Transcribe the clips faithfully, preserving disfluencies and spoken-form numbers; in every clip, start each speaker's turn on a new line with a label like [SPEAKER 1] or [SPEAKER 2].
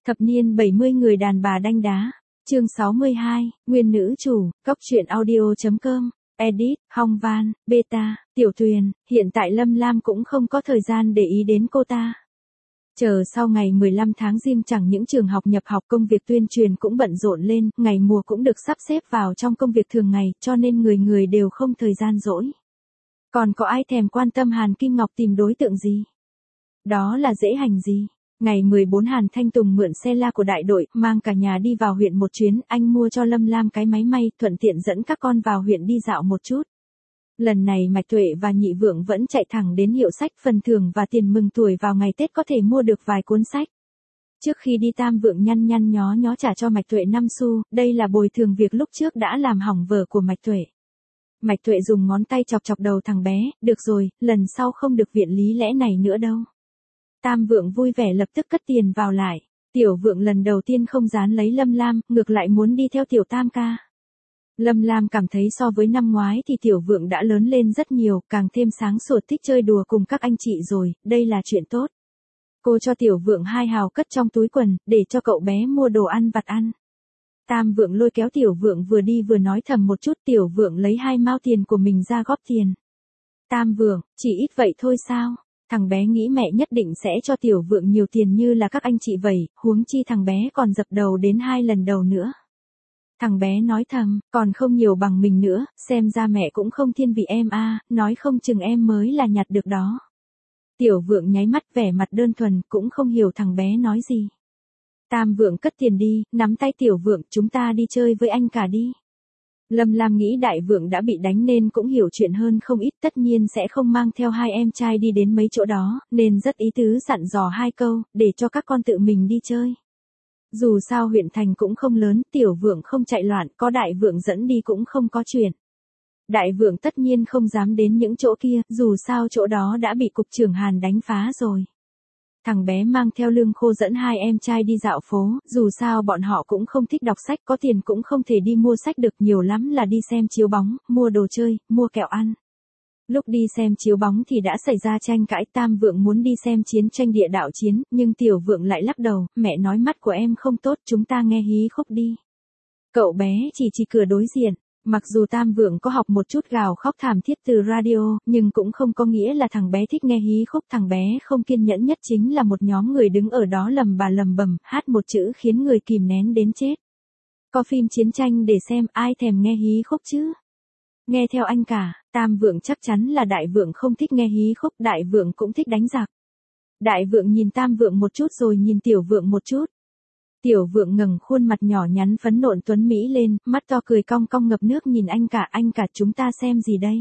[SPEAKER 1] Thập niên bảy mươi người đàn bà đanh đá. Chương sáu mươi hai, nguyên nữ chủ, Cóc truyện audio chấm com, edit, Hong Van, Beta, Tiểu Tuyền, hiện tại Lâm Lam cũng không có thời gian để ý đến cô ta. Chờ sau ngày mười lăm tháng Giêng chẳng những trường học nhập học công việc tuyên truyền cũng bận rộn lên, ngày mùa cũng được sắp xếp vào trong công việc thường ngày, cho nên người người đều không thời gian rỗi. Còn có ai thèm quan tâm Hàn Kim Ngọc tìm đối tượng gì? Đó là dễ hành gì? Ngày mười bốn Hàn Thanh Tùng mượn xe la của đại đội, mang cả nhà đi vào huyện một chuyến, anh mua cho Lâm Lam cái máy may, thuận tiện dẫn các con vào huyện đi dạo một chút. Lần này Mạch Tuệ và Nhị Vượng vẫn chạy thẳng đến hiệu sách, phần thưởng và tiền mừng tuổi vào ngày Tết có thể mua được vài cuốn sách. Trước khi đi Tam Vượng nhăn nhăn nhó nhó trả cho Mạch Tuệ năm xu, đây là bồi thường việc lúc trước đã làm hỏng vở của Mạch Tuệ. Mạch Tuệ dùng ngón tay chọc chọc đầu thằng bé, được rồi, lần sau không được viện lý lẽ này nữa đâu. Tam Vượng vui vẻ lập tức cất tiền vào lại. Tiểu Vượng lần đầu tiên không dán lấy Lâm Lam, ngược lại muốn đi theo Tiểu Tam ca. Lâm Lam cảm thấy so với năm ngoái thì Tiểu Vượng đã lớn lên rất nhiều, càng thêm sáng sủa thích chơi đùa cùng các anh chị rồi, đây là chuyện tốt. Cô cho Tiểu Vượng hai hào cất trong túi quần, để cho cậu bé mua đồ ăn vặt ăn. Tam Vượng lôi kéo Tiểu Vượng vừa đi vừa nói thầm một chút, Tiểu Vượng lấy hai mao tiền của mình ra góp tiền. Tam Vượng, chỉ ít vậy thôi sao? Thằng bé nghĩ mẹ nhất định sẽ cho Tiểu Vượng nhiều tiền như là các anh chị vậy, huống chi thằng bé còn dập đầu đến hai lần đầu nữa. Thằng bé nói thầm, còn không nhiều bằng mình nữa, xem ra mẹ cũng không thiên vị em a, nói không chừng em mới là nhặt được đó. Tiểu Vượng nháy mắt vẻ mặt đơn thuần, cũng không hiểu thằng bé nói gì. Tam Vượng cất tiền đi, nắm tay Tiểu Vượng, chúng ta đi chơi với anh cả đi. Lâm Lam nghĩ Đại Vượng đã bị đánh nên cũng hiểu chuyện hơn không ít, tất nhiên sẽ không mang theo hai em trai đi đến mấy chỗ đó, nên rất ý tứ dặn dò hai câu, để cho các con tự mình đi chơi. Dù sao huyện thành cũng không lớn, Tiểu Vượng không chạy loạn, có Đại Vượng dẫn đi cũng không có chuyện. Đại Vượng tất nhiên không dám đến những chỗ kia, dù sao chỗ đó đã bị cục trưởng Hàn đánh phá rồi. Thằng bé mang theo Lương Khô dẫn hai em trai đi dạo phố, dù sao bọn họ cũng không thích đọc sách, có tiền cũng không thể đi mua sách được, nhiều lắm là đi xem chiếu bóng, mua đồ chơi, mua kẹo ăn. Lúc đi xem chiếu bóng thì đã xảy ra tranh cãi, Tam Vượng muốn đi xem chiến tranh địa đạo chiến, nhưng Tiểu Vượng lại lắc đầu, mẹ nói mắt của em không tốt, chúng ta nghe hí khúc đi. Cậu bé chỉ chỉ cửa đối diện. Mặc dù Tam Vượng có học một chút gào khóc thảm thiết từ radio, nhưng cũng không có nghĩa là thằng bé thích nghe hí khúc, thằng bé không kiên nhẫn nhất chính là một nhóm người đứng ở đó lầm bà lầm bầm, hát một chữ khiến người kìm nén đến chết. Có phim chiến tranh để xem, ai thèm nghe hí khúc chứ? Nghe theo anh cả, Tam Vượng chắc chắn là Đại Vượng không thích nghe hí khúc, Đại Vượng cũng thích đánh giặc. Đại Vượng nhìn Tam Vượng một chút rồi nhìn Tiểu Vượng một chút. Tiểu Vượng ngẩng khuôn mặt nhỏ nhắn phấn nộn tuấn mỹ lên, mắt to cười cong cong ngập nước nhìn anh cả, anh cả chúng ta xem gì đây?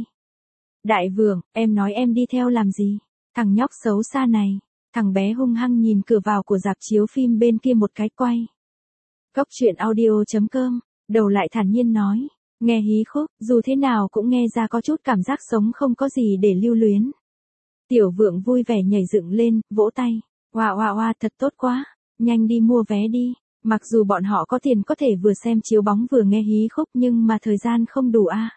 [SPEAKER 1] Đại Vượng, em nói em đi theo làm gì? Thằng nhóc xấu xa này. Thằng bé hung hăng nhìn cửa vào của rạp chiếu phim bên kia một cái quay. Cóc truyện audio chấm com, đầu lại thản nhiên nói, nghe hí khúc, dù thế nào cũng nghe ra có chút cảm giác sống không có gì để lưu luyến. Tiểu Vượng vui vẻ nhảy dựng lên, vỗ tay, oa oa oa thật tốt quá. Nhanh đi mua vé đi, mặc dù bọn họ có tiền có thể vừa xem chiếu bóng vừa nghe hí khúc nhưng mà thời gian không đủ a. À.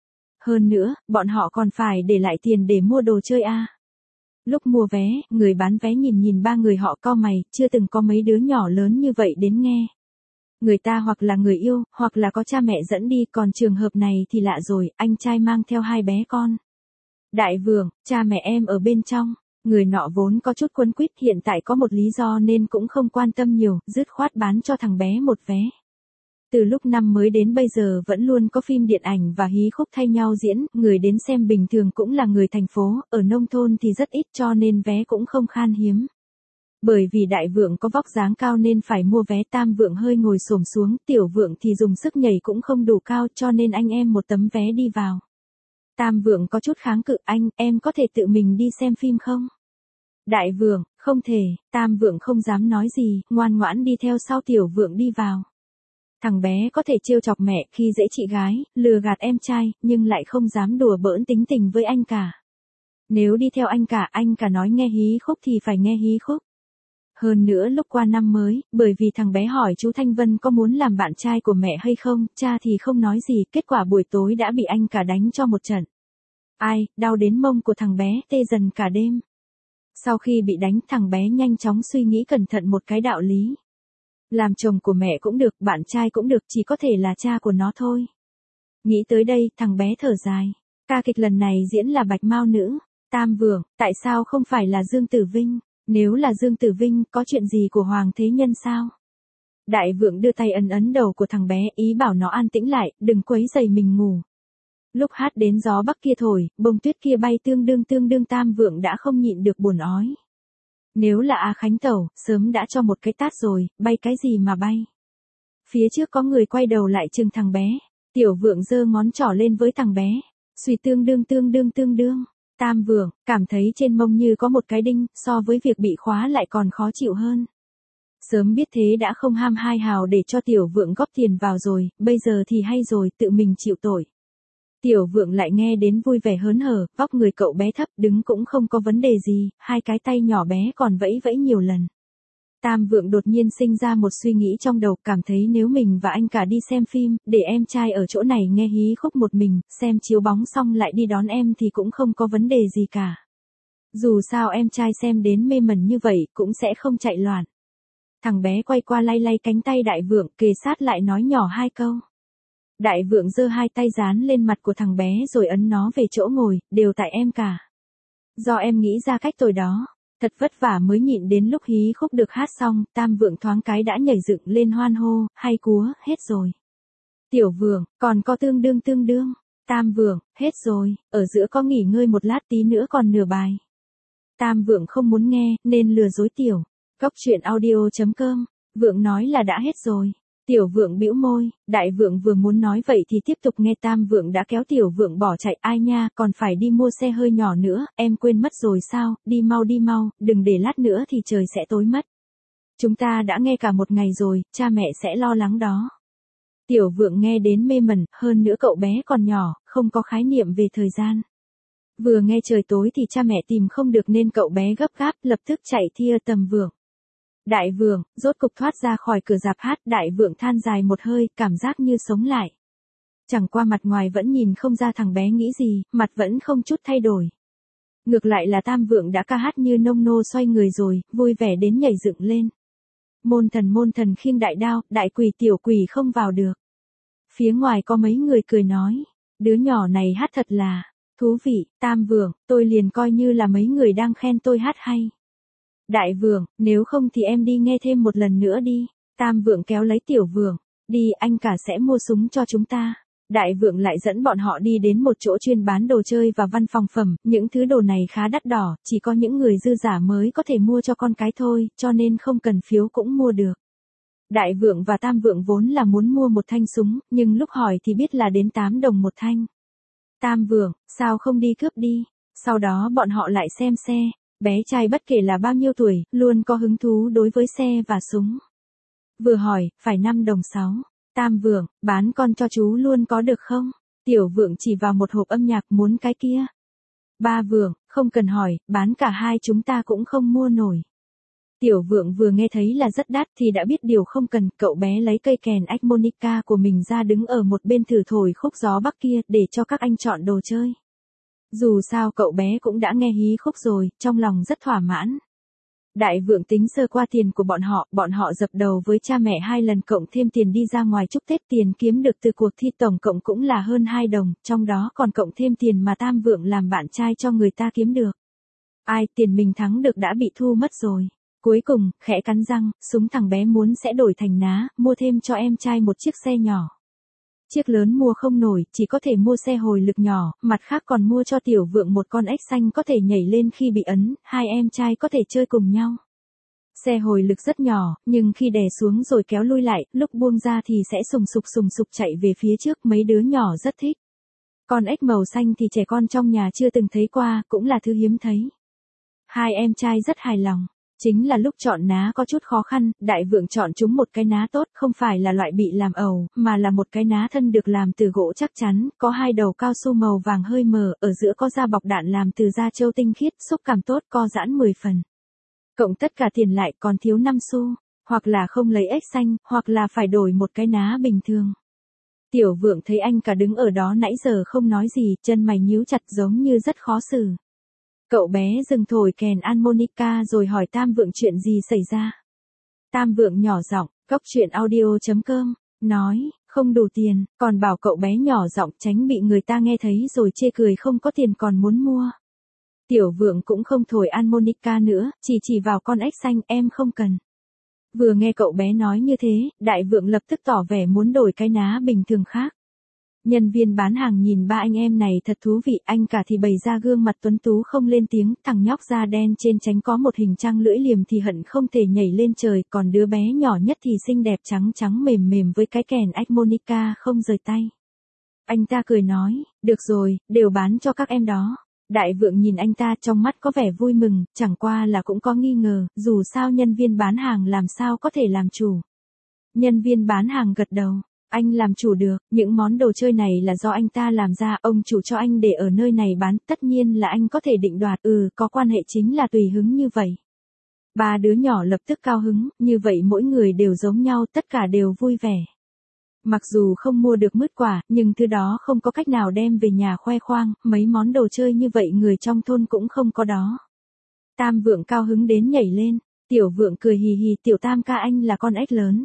[SPEAKER 1] Hơn nữa, bọn họ còn phải để lại tiền để mua đồ chơi a. À. Lúc mua vé, người bán vé nhìn nhìn ba người họ cau mày, chưa từng có mấy đứa nhỏ lớn như vậy đến nghe. Người ta hoặc là người yêu, hoặc là có cha mẹ dẫn đi, còn trường hợp này thì lạ rồi, anh trai mang theo hai bé con. Đại Vượng, cha mẹ em ở bên trong. Người nọ vốn có chút quấn quýt, hiện tại có một lý do nên cũng không quan tâm nhiều, dứt khoát bán cho thằng bé một vé. Từ lúc năm mới đến bây giờ vẫn luôn có phim điện ảnh và hí khúc thay nhau diễn, người đến xem bình thường cũng là người thành phố, ở nông thôn thì rất ít cho nên vé cũng không khan hiếm. Bởi vì Đại Vượng có vóc dáng cao nên phải mua vé, Tam Vượng hơi ngồi xổm xuống, Tiểu Vượng thì dùng sức nhảy cũng không đủ cao cho nên anh em một tấm vé đi vào. Tam Vượng có chút kháng cự, anh, em có thể tự mình đi xem phim không? Đại Vượng, không thể, Tam Vượng không dám nói gì, ngoan ngoãn đi theo sau Tiểu Vượng đi vào. Thằng bé có thể trêu chọc mẹ khi dễ chị gái, lừa gạt em trai, nhưng lại không dám đùa bỡn tính tình với anh cả. Nếu đi theo anh cả, anh cả nói nghe hí khúc thì phải nghe hí khúc. Hơn nữa lúc qua năm mới, bởi vì thằng bé hỏi chú Thanh Vân có muốn làm bạn trai của mẹ hay không, cha thì không nói gì, kết quả buổi tối đã bị anh cả đánh cho một trận. Ai, đau đến mông của thằng bé, tê dần cả đêm. Sau khi bị đánh, thằng bé nhanh chóng suy nghĩ cẩn thận một cái đạo lý. Làm chồng của mẹ cũng được, bạn trai cũng được, chỉ có thể là cha của nó thôi. Nghĩ tới đây, thằng bé thở dài. Ca kịch lần này diễn là Bạch Mao Nữ. Tam Vượng, tại sao không phải là Dương Tử Vinh? Nếu là Dương Tử Vinh, có chuyện gì của Hoàng Thế Nhân sao? Đại Vượng đưa tay ấn ấn đầu của thằng bé, ý bảo nó an tĩnh lại, đừng quấy rầy mình ngủ. Lúc hát đến gió bắc kia thổi, bông tuyết kia bay tương đương tương đương Tam Vượng đã không nhịn được buồn ói. Nếu là A Khánh Tẩu, sớm đã cho một cái tát rồi, bay cái gì mà bay. Phía trước có người quay đầu lại chừng thằng bé. Tiểu Vượng giơ ngón trỏ lên với thằng bé. Suy tương đương tương đương tương đương. Tam Vượng, cảm thấy trên mông như có một cái đinh, so với việc bị khóa lại còn khó chịu hơn. Sớm biết thế đã không ham hai hào để cho Tiểu Vượng góp tiền vào rồi, bây giờ thì hay rồi, tự mình chịu tội. Tiểu Vượng lại nghe đến vui vẻ hớn hở, vóc người cậu bé thấp, đứng cũng không có vấn đề gì, hai cái tay nhỏ bé còn vẫy vẫy nhiều lần. Tam Vượng đột nhiên sinh ra một suy nghĩ trong đầu, cảm thấy nếu mình và anh cả đi xem phim, để em trai ở chỗ này nghe hí khúc một mình, xem chiếu bóng xong lại đi đón em thì cũng không có vấn đề gì cả. Dù sao em trai xem đến mê mẩn như vậy, cũng sẽ không chạy loạn. Thằng bé quay qua lay lay cánh tay Đại Vượng, kề sát lại nói nhỏ hai câu. Đại Vượng giơ hai tay dán lên mặt của thằng bé rồi ấn nó về chỗ ngồi, đều tại em cả. Do em nghĩ ra cách tôi đó. Thật vất vả mới nhịn đến lúc hí khúc được hát xong, Tam Vượng thoáng cái đã nhảy dựng lên hoan hô, hay cúa, hết rồi. Tiểu Vượng, còn có tương đương tương đương. Tam Vượng, hết rồi, ở giữa có nghỉ ngơi một lát tí nữa còn nửa bài. Tam Vượng không muốn nghe, nên lừa dối Tiểu. Góc truyện audio chấm com, Vượng nói là đã hết rồi. Tiểu Vượng bĩu môi, Đại Vượng vừa muốn nói vậy thì tiếp tục nghe Tam Vượng đã kéo Tiểu Vượng bỏ chạy, ai nha, còn phải đi mua xe hơi nhỏ nữa, em quên mất rồi sao, đi mau đi mau, đừng để lát nữa thì trời sẽ tối mất. Chúng ta đã nghe cả một ngày rồi, cha mẹ sẽ lo lắng đó. Tiểu Vượng nghe đến mê mẩn, hơn nữa cậu bé còn nhỏ, không có khái niệm về thời gian. Vừa nghe trời tối thì cha mẹ tìm không được nên cậu bé gấp gáp, lập tức chạy thia tầm Vượng. Đại Vượng, rốt cục thoát ra khỏi cửa rạp hát, Đại Vượng than dài một hơi, cảm giác như sống lại. Chẳng qua mặt ngoài vẫn nhìn không ra thằng bé nghĩ gì, mặt vẫn không chút thay đổi. Ngược lại là Tam Vượng đã ca hát như nông nô xoay người rồi, vui vẻ đến nhảy dựng lên. Môn thần môn thần khiêng đại đao, đại quỷ tiểu quỷ không vào được. Phía ngoài có mấy người cười nói, đứa nhỏ này hát thật là thú vị. Tam Vượng, tôi liền coi như là mấy người đang khen tôi hát hay. Đại Vượng, nếu không thì em đi nghe thêm một lần nữa đi. Tam Vượng kéo lấy Tiểu Vượng, đi, anh cả sẽ mua súng cho chúng ta. Đại Vượng lại dẫn bọn họ đi đến một chỗ chuyên bán đồ chơi và văn phòng phẩm, những thứ đồ này khá đắt đỏ, chỉ có những người dư giả mới có thể mua cho con cái thôi, cho nên không cần phiếu cũng mua được. Đại Vượng và Tam Vượng vốn là muốn mua một thanh súng, nhưng lúc hỏi thì biết là đến tám đồng một thanh. Tam Vượng, sao không đi cướp đi? Sau đó bọn họ lại xem xe. Bé trai bất kể là bao nhiêu tuổi, luôn có hứng thú đối với xe và súng. Vừa hỏi, phải năm đồng sáu. Tam Vượng, bán con cho chú luôn có được không? Tiểu Vượng chỉ vào một hộp âm nhạc, muốn cái kia. Ba Vượng, không cần hỏi, bán cả hai chúng ta cũng không mua nổi. Tiểu Vượng vừa nghe thấy là rất đắt thì đã biết điều không cần, cậu bé lấy cây kèn harmonica của mình ra đứng ở một bên thử thổi khúc gió bắc kia để cho các anh chọn đồ chơi. Dù sao cậu bé cũng đã nghe hí khúc rồi, trong lòng rất thỏa mãn. Đại Vượng tính sơ qua tiền của bọn họ, bọn họ dập đầu với cha mẹ hai lần cộng thêm tiền đi ra ngoài chúc Tết, tiền kiếm được từ cuộc thi tổng cộng cũng là hơn hai đồng, trong đó còn cộng thêm tiền mà Tam Vượng làm bạn trai cho người ta kiếm được. Ai, tiền mình thắng được đã bị thu mất rồi. Cuối cùng, khẽ cắn răng, súng thằng bé muốn sẽ đổi thành ná, mua thêm cho em trai một chiếc xe nhỏ. Chiếc lớn mua không nổi, chỉ có thể mua xe hồi lực nhỏ, mặt khác còn mua cho Tiểu Vượng một con ếch xanh có thể nhảy lên khi bị ấn, hai em trai có thể chơi cùng nhau. Xe hồi lực rất nhỏ, nhưng khi đè xuống rồi kéo lui lại, lúc buông ra thì sẽ sùng sục sùng sục chạy về phía trước, mấy đứa nhỏ rất thích. Con ếch màu xanh thì trẻ con trong nhà chưa từng thấy qua, cũng là thứ hiếm thấy. Hai em trai rất hài lòng. Chính là lúc chọn ná có chút khó khăn, Đại Vượng chọn chúng một cái ná tốt, không phải là loại bị làm ẩu, mà là một cái ná thân được làm từ gỗ chắc chắn, có hai đầu cao su màu vàng hơi mờ, ở giữa có da bọc đạn làm từ da trâu tinh khiết, xúc cảm tốt, co giãn mười phần. Cộng tất cả tiền lại còn thiếu năm xu, hoặc là không lấy ếch xanh, hoặc là phải đổi một cái ná bình thường. Tiểu Vượng thấy anh cả đứng ở đó nãy giờ không nói gì, chân mày nhíu chặt giống như rất khó xử. Cậu bé dừng thổi kèn harmonica rồi hỏi Tam Vượng chuyện gì xảy ra. Tam Vượng nhỏ giọng, Cóc truyện audio chấm com nói, không đủ tiền, còn bảo cậu bé nhỏ giọng tránh bị người ta nghe thấy rồi chê cười không có tiền còn muốn mua. Tiểu Vượng cũng không thổi harmonica nữa, chỉ chỉ vào con ếch xanh, em không cần. Vừa nghe cậu bé nói như thế, Đại Vượng lập tức tỏ vẻ muốn đổi cái ná bình thường khác. Nhân viên bán hàng nhìn ba anh em này thật thú vị, anh cả thì bày ra gương mặt tuấn tú không lên tiếng, thằng nhóc da đen trên trán có một hình trăng lưỡi liềm thì hận không thể nhảy lên trời, còn đứa bé nhỏ nhất thì xinh đẹp trắng trắng mềm mềm với cái kèn harmonica không rời tay. Anh ta cười nói, được rồi, đều bán cho các em đó. Đại Vượng nhìn anh ta trong mắt có vẻ vui mừng, chẳng qua là cũng có nghi ngờ, dù sao nhân viên bán hàng làm sao có thể làm chủ. Nhân viên bán hàng gật đầu. Anh làm chủ được, những món đồ chơi này là do anh ta làm ra, ông chủ cho anh để ở nơi này bán, tất nhiên là anh có thể định đoạt, ừ, có quan hệ chính là tùy hứng như vậy. Ba đứa nhỏ lập tức cao hứng, như vậy mỗi người đều giống nhau, tất cả đều vui vẻ. Mặc dù không mua được mứt quả, nhưng thứ đó không có cách nào đem về nhà khoe khoang, mấy món đồ chơi như vậy người trong thôn cũng không có đó. Tam Vượng cao hứng đến nhảy lên, Tiểu Vượng cười hì hì, Tiểu Tam ca anh là con ếch lớn.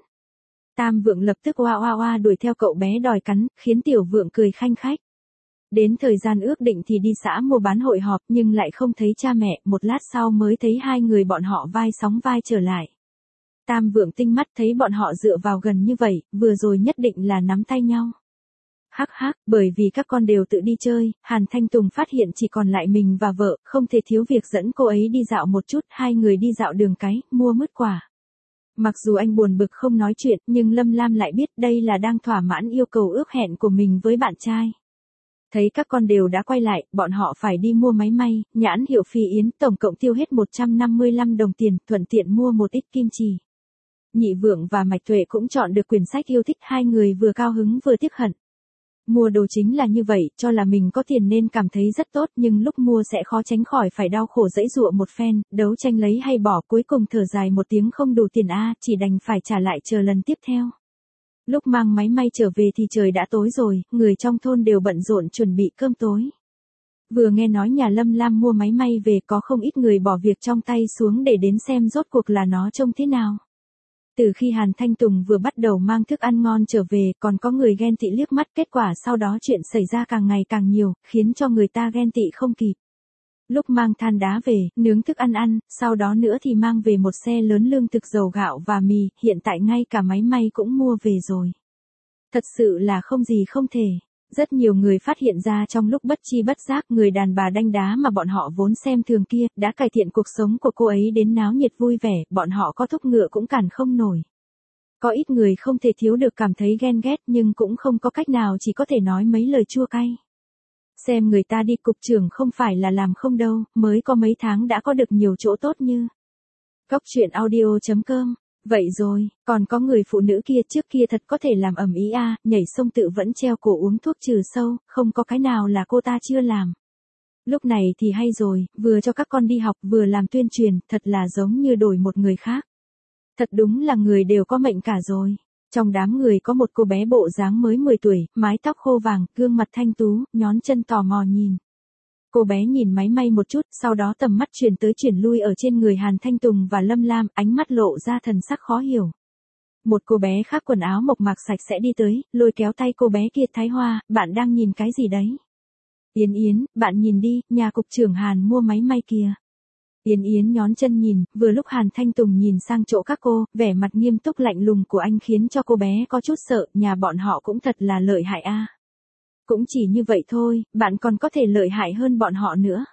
[SPEAKER 1] Tam Vượng lập tức oa oa oa đuổi theo cậu bé đòi cắn, khiến Tiểu Vượng cười khanh khách. Đến thời gian ước định thì đi xã mua bán hội họp nhưng lại không thấy cha mẹ, một lát sau mới thấy hai người bọn họ vai sóng vai trở lại. Tam Vượng tinh mắt thấy bọn họ dựa vào gần như vậy, vừa rồi nhất định là nắm tay nhau. Hắc hắc, bởi vì các con đều tự đi chơi, Hàn Thanh Tùng phát hiện chỉ còn lại mình và vợ, không thể thiếu việc dẫn cô ấy đi dạo một chút, hai người đi dạo đường cái, mua mứt quả. Mặc dù anh buồn bực không nói chuyện, nhưng Lâm Lam lại biết đây là đang thỏa mãn yêu cầu ước hẹn của mình với bạn trai. Thấy các con đều đã quay lại, bọn họ phải đi mua máy may, nhãn hiệu Phi Yến, tổng cộng tiêu hết một trăm năm mươi lăm đồng tiền, thuận tiện mua một ít kim chỉ. Nhị Vượng và Mạch Tuệ cũng chọn được quyển sách yêu thích, hai người vừa cao hứng vừa tiếc hận. Mua đồ chính là như vậy, cho là mình có tiền nên cảm thấy rất tốt, nhưng lúc mua sẽ khó tránh khỏi phải đau khổ dãy dụa một phen, đấu tranh lấy hay bỏ, cuối cùng thở dài một tiếng không đủ tiền a, chỉ đành phải trả lại chờ lần tiếp theo. Lúc mang máy may trở về thì trời đã tối rồi, người trong thôn đều bận rộn chuẩn bị cơm tối. Vừa nghe nói nhà Lâm Lam mua máy may về có không ít người bỏ việc trong tay xuống để đến xem rốt cuộc là nó trông thế nào. Từ khi Hàn Thanh Tùng vừa bắt đầu mang thức ăn ngon trở về, còn có người ghen tị liếc mắt, kết quả sau đó chuyện xảy ra càng ngày càng nhiều, khiến cho người ta ghen tị không kịp. Lúc mang than đá về, nướng thức ăn ăn, sau đó nữa thì mang về một xe lớn lương thực, dầu gạo và mì, hiện tại ngay cả máy may cũng mua về rồi. Thật sự là không gì không thể. Rất nhiều người phát hiện ra trong lúc bất chi bất giác, người đàn bà đanh đá mà bọn họ vốn xem thường kia, đã cải thiện cuộc sống của cô ấy đến náo nhiệt vui vẻ, bọn họ có thúc ngựa cũng cản không nổi. Có ít người không thể thiếu được cảm thấy ghen ghét nhưng cũng không có cách nào, chỉ có thể nói mấy lời chua cay. Xem người ta đi cục trưởng không phải là làm không đâu, mới có mấy tháng đã có được nhiều chỗ tốt như. Cóc truyện audio chấm com. Vậy rồi, còn có người phụ nữ kia trước kia thật có thể làm ầm ĩ a, nhảy sông tự vẫn treo cổ uống thuốc trừ sâu, không có cái nào là cô ta chưa làm. Lúc này thì hay rồi, vừa cho các con đi học vừa làm tuyên truyền, thật là giống như đổi một người khác. Thật đúng là người đều có mệnh cả rồi. Trong đám người có một cô bé bộ dáng mới mười tuổi, mái tóc khô vàng, gương mặt thanh tú, nhón chân tò mò nhìn. Cô bé nhìn máy may một chút, sau đó tầm mắt chuyển tới chuyển lui ở trên người Hàn Thanh Tùng và Lâm Lam, ánh mắt lộ ra thần sắc khó hiểu. Một cô bé khác quần áo mộc mạc sạch sẽ đi tới, lôi kéo tay cô bé kia, Thái Hoa, bạn đang nhìn cái gì đấy? Yến Yến, bạn nhìn đi, nhà cục trưởng Hàn mua máy may kìa. Yến Yến nhón chân nhìn, vừa lúc Hàn Thanh Tùng nhìn sang chỗ các cô, vẻ mặt nghiêm túc lạnh lùng của anh khiến cho cô bé có chút sợ, nhà bọn họ cũng thật là lợi hại a. Cũng chỉ như vậy thôi, bạn còn có thể lợi hại hơn bọn họ nữa.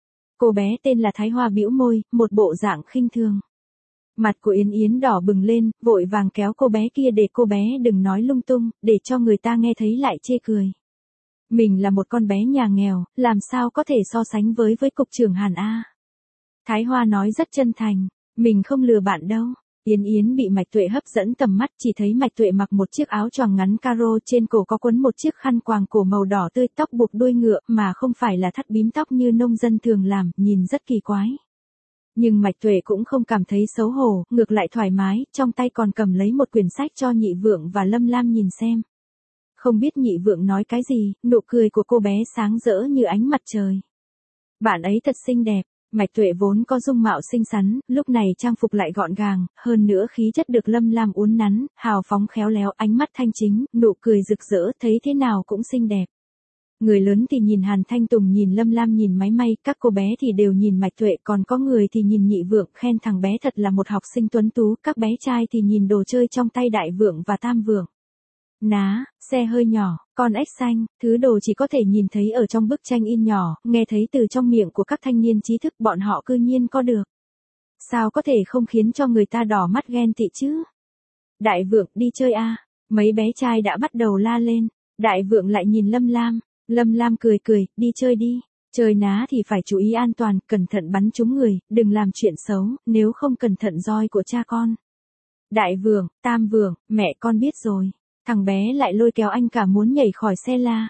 [SPEAKER 1] Cô bé tên là Thái Hoa bĩu môi, một bộ dạng khinh thường. Mặt của Yến Yến đỏ bừng lên, vội vàng kéo cô bé kia để cô bé đừng nói lung tung, để cho người ta nghe thấy lại chê cười. Mình là một con bé nhà nghèo, làm sao có thể so sánh với với cục trưởng Hàn a. Thái Hoa nói rất chân thành, mình không lừa bạn đâu. Yến Yến bị Mạch Tuệ hấp dẫn tầm mắt, chỉ thấy Mạch Tuệ mặc một chiếc áo choàng ngắn caro, trên cổ có quấn một chiếc khăn quàng cổ màu đỏ tươi, tóc buộc đuôi ngựa mà không phải là thắt bím tóc như nông dân thường làm, nhìn rất kỳ quái. Nhưng Mạch Tuệ cũng không cảm thấy xấu hổ, ngược lại thoải mái, trong tay còn cầm lấy một quyển sách cho Nhị Vượng và Lâm Lam nhìn xem. Không biết Nhị Vượng nói cái gì, nụ cười của cô bé sáng rỡ như ánh mặt trời. Bạn ấy thật xinh đẹp. Mạch Tuệ vốn có dung mạo xinh xắn, lúc này trang phục lại gọn gàng, hơn nữa khí chất được Lâm Lam uốn nắn, hào phóng khéo léo, ánh mắt thanh chính, nụ cười rực rỡ, thấy thế nào cũng xinh đẹp. Người lớn thì nhìn Hàn Thanh Tùng, nhìn Lâm Lam, nhìn máy may, các cô bé thì đều nhìn Mạch Tuệ, còn có người thì nhìn Nhị Vượng, khen thằng bé thật là một học sinh tuấn tú, các bé trai thì nhìn đồ chơi trong tay Đại Vượng và Tam Vượng. Ná, xe hơi nhỏ, con ếch xanh, thứ đồ chỉ có thể nhìn thấy ở trong bức tranh in nhỏ, nghe thấy từ trong miệng của các thanh niên trí thức, bọn họ cư nhiên có được. Sao có thể không khiến cho người ta đỏ mắt ghen tị chứ? Đại Vượng, đi chơi a. Mấy bé trai đã bắt đầu la lên. Đại Vượng lại nhìn Lâm Lam. Lâm Lam cười cười, đi chơi đi. Chơi ná thì phải chú ý an toàn, cẩn thận bắn trúng người, đừng làm chuyện xấu, nếu không cẩn thận roi của cha con. Đại Vượng, Tam Vượng, mẹ con biết rồi. Thằng bé lại lôi kéo anh cả muốn nhảy khỏi xe la.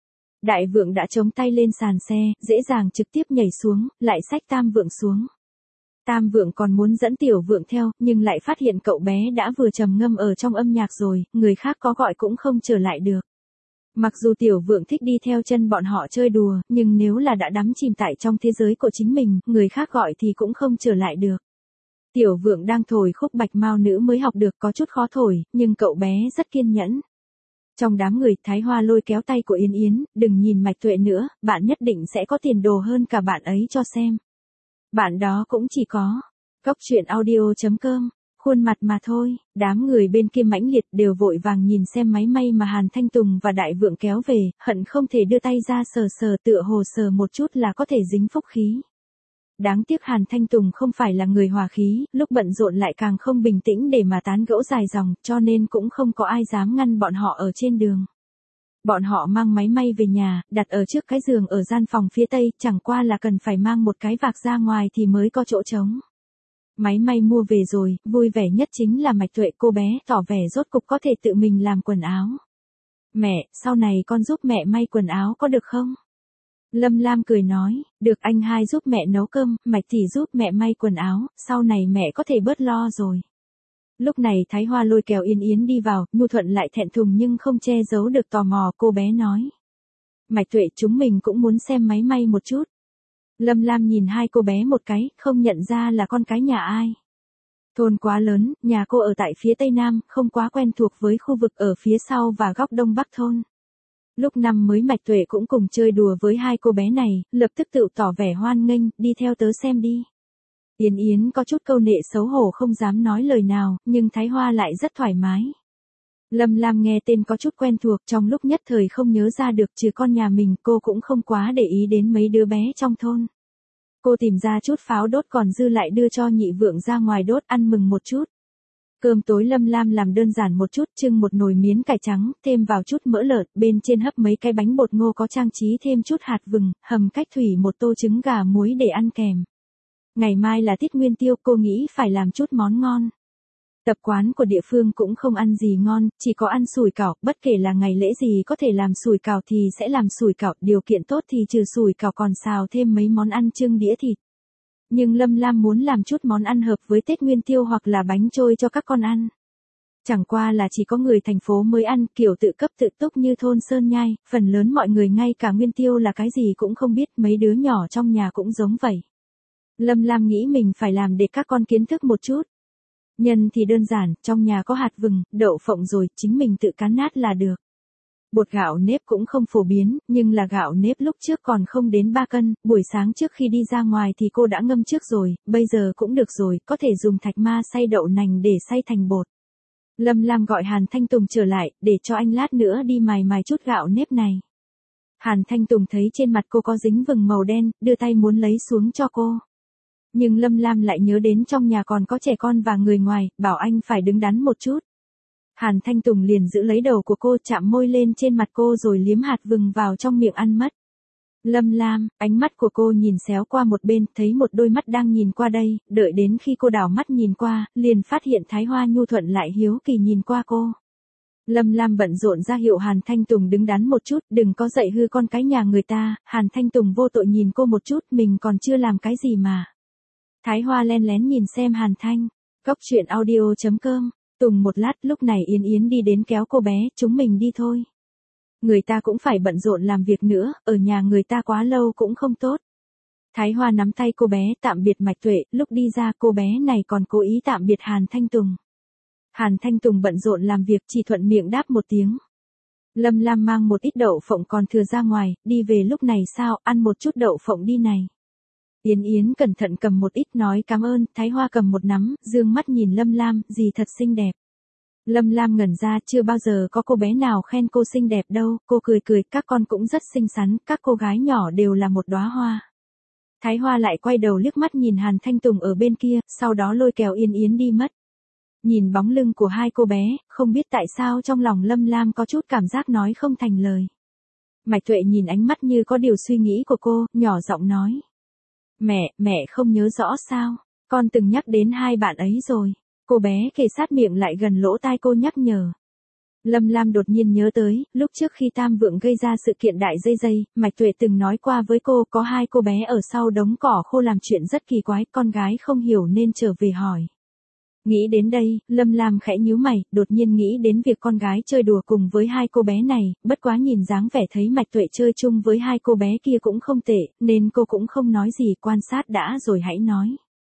[SPEAKER 1] Đại Vượng đã chống tay lên sàn xe, dễ dàng trực tiếp nhảy xuống, lại xách Tam Vượng xuống. Tam Vượng còn muốn dẫn Tiểu Vượng theo, nhưng lại phát hiện cậu bé đã vừa trầm ngâm ở trong âm nhạc rồi, người khác có gọi cũng không trở lại được. Mặc dù Tiểu Vượng thích đi theo chân bọn họ chơi đùa, nhưng nếu là đã đắm chìm tại trong thế giới của chính mình, người khác gọi thì cũng không trở lại được. Tiểu Vượng đang thổi khúc Bạch Mao Nữ mới học được, có chút khó thổi, nhưng cậu bé rất kiên nhẫn. Trong đám người, Thái Hoa lôi kéo tay của Yến Yến, đừng nhìn Mạch Tuệ nữa, bạn nhất định sẽ có tiền đồ hơn cả bạn ấy cho xem. Bạn đó cũng chỉ có cốc truyện audio chấm com, khuôn mặt mà thôi. Đám người bên kia mãnh liệt đều vội vàng nhìn xem máy may mà Hàn Thanh Tùng và Đại Vượng kéo về, hận không thể đưa tay ra sờ sờ, tựa hồ sờ một chút là có thể dính phúc khí. Đáng tiếc Hàn Thanh Tùng không phải là người hòa khí, lúc bận rộn lại càng không bình tĩnh để mà tán gẫu dài dòng, cho nên cũng không có ai dám ngăn bọn họ ở trên đường. Bọn họ mang máy may về nhà, đặt ở trước cái giường ở gian phòng phía tây, chẳng qua là cần phải mang một cái vạc ra ngoài thì mới có chỗ trống. Máy may mua về rồi, vui vẻ nhất chính là Mạch Tuệ, cô bé tỏ vẻ rốt cục có thể tự mình làm quần áo. Mẹ, sau này con giúp mẹ may quần áo có được không? Lâm Lam cười nói, được, anh hai giúp mẹ nấu cơm, Mạch thì giúp mẹ may quần áo, sau này mẹ có thể bớt lo rồi. Lúc này Thái Hoa lôi kéo Yến Yến đi vào, Nhu Thuận lại thẹn thùng nhưng không che giấu được tò mò, cô bé nói. Mạch Tuệ, chúng mình cũng muốn xem máy may một chút. Lâm Lam nhìn hai cô bé một cái, không nhận ra là con cái nhà ai. Thôn quá lớn, nhà cô ở tại phía tây nam, không quá quen thuộc với khu vực ở phía sau và góc đông bắc thôn. Lúc năm mới Mạch Tuệ cũng cùng chơi đùa với hai cô bé này, lập tức tự tỏ vẻ hoan nghênh, đi theo tớ xem đi. Yến Yến có chút câu nệ xấu hổ không dám nói lời nào, nhưng Thái Hoa lại rất thoải mái. Lâm Lam nghe tên có chút quen thuộc, trong lúc nhất thời không nhớ ra được, trừ con nhà mình cô cũng không quá để ý đến mấy đứa bé trong thôn. Cô tìm ra chút pháo đốt còn dư lại đưa cho Nhị Vượng ra ngoài đốt ăn mừng một chút. Cơm tối Lâm Lam làm đơn giản một chút, trưng một nồi miến cải trắng, thêm vào chút mỡ lợn, bên trên hấp mấy cái bánh bột ngô có trang trí thêm chút hạt vừng, hầm cách thủy một tô trứng gà muối để ăn kèm. Ngày mai là Tết Nguyên Tiêu, cô nghĩ phải làm chút món ngon. Tập quán của địa phương cũng không ăn gì ngon, chỉ có ăn sủi cảo, bất kể là ngày lễ gì có thể làm sủi cảo thì sẽ làm sủi cảo, điều kiện tốt thì trừ sủi cảo còn xào thêm mấy món ăn trưng đĩa thịt. Nhưng Lâm Lam muốn làm chút món ăn hợp với Tết Nguyên Tiêu hoặc là bánh trôi cho các con ăn. Chẳng qua là chỉ có người thành phố mới ăn, kiểu tự cấp tự túc như thôn Sơn Nhai, phần lớn mọi người ngay cả Nguyên Tiêu là cái gì cũng không biết, mấy đứa nhỏ trong nhà cũng giống vậy. Lâm Lam nghĩ mình phải làm để các con kiến thức một chút. Nhân thì đơn giản, trong nhà có hạt vừng, đậu phộng rồi, chính mình tự cán nát là được. Bột gạo nếp cũng không phổ biến, nhưng là gạo nếp lúc trước còn không đến ba cân, buổi sáng trước khi đi ra ngoài thì cô đã ngâm trước rồi, bây giờ cũng được rồi, có thể dùng thạch ma xay đậu nành để xay thành bột. Lâm Lam gọi Hàn Thanh Tùng trở lại, để cho anh lát nữa đi mài mài chút gạo nếp này. Hàn Thanh Tùng thấy trên mặt cô có dính vừng màu đen, đưa tay muốn lấy xuống cho cô. Nhưng Lâm Lam lại nhớ đến trong nhà còn có trẻ con và người ngoài, bảo anh phải đứng đắn một chút. Hàn Thanh Tùng liền giữ lấy đầu của cô, chạm môi lên trên mặt cô rồi liếm hạt vừng vào trong miệng ăn mất. Lâm Lam, ánh mắt của cô nhìn xéo qua một bên, thấy một đôi mắt đang nhìn qua đây, đợi đến khi cô đảo mắt nhìn qua, liền phát hiện Thái Hoa nhu thuận lại hiếu kỳ nhìn qua cô. Lâm Lam bận rộn ra hiệu Hàn Thanh Tùng đứng đắn một chút, đừng có dạy hư con cái nhà người ta. Hàn Thanh Tùng vô tội nhìn cô một chút, mình còn chưa làm cái gì mà. Thái Hoa len lén nhìn xem Hàn Thanh. Cốc truyện audio chấm com. Tùng một lát, lúc này Yến Yến đi đến kéo cô bé, chúng mình đi thôi. Người ta cũng phải bận rộn làm việc nữa, ở nhà người ta quá lâu cũng không tốt. Thái Hoa nắm tay cô bé tạm biệt Mạch Tuệ, lúc đi ra cô bé này còn cố ý tạm biệt Hàn Thanh Tùng. Hàn Thanh Tùng bận rộn làm việc chỉ thuận miệng đáp một tiếng. Lâm Lam mang một ít đậu phộng còn thừa ra ngoài, đi về lúc này sao, ăn một chút đậu phộng đi này. Yến Yến cẩn thận cầm một ít nói cảm ơn, Thái Hoa cầm một nắm, dương mắt nhìn Lâm Lam, dì thật xinh đẹp. Lâm Lam ngẩn ra, chưa bao giờ có cô bé nào khen cô xinh đẹp đâu, cô cười cười, các con cũng rất xinh xắn, các cô gái nhỏ đều là một đóa hoa. Thái Hoa lại quay đầu liếc mắt nhìn Hàn Thanh Tùng ở bên kia, sau đó lôi kéo Yến Yến đi mất. Nhìn bóng lưng của hai cô bé, không biết tại sao trong lòng Lâm Lam có chút cảm giác nói không thành lời. Mạch Tuệ nhìn ánh mắt như có điều suy nghĩ của cô, nhỏ giọng nói. Mẹ, mẹ không nhớ rõ sao, con từng nhắc đến hai bạn ấy rồi. Cô bé kề sát miệng lại gần lỗ tai cô nhắc nhở. Lâm Lam đột nhiên nhớ tới, lúc trước khi Tam Vượng gây ra sự kiện đại dây dây, Mạch Tuệ từng nói qua với cô có hai cô bé ở sau đống cỏ khô làm chuyện rất kỳ quái, con gái không hiểu nên trở về hỏi. Nghĩ đến đây, Lâm Lam khẽ nhíu mày, đột nhiên nghĩ đến việc con gái chơi đùa cùng với hai cô bé này, bất quá nhìn dáng vẻ thấy Mạch Tuệ chơi chung với hai cô bé kia cũng không tệ, nên cô cũng không nói gì, quan sát đã rồi hãy nói.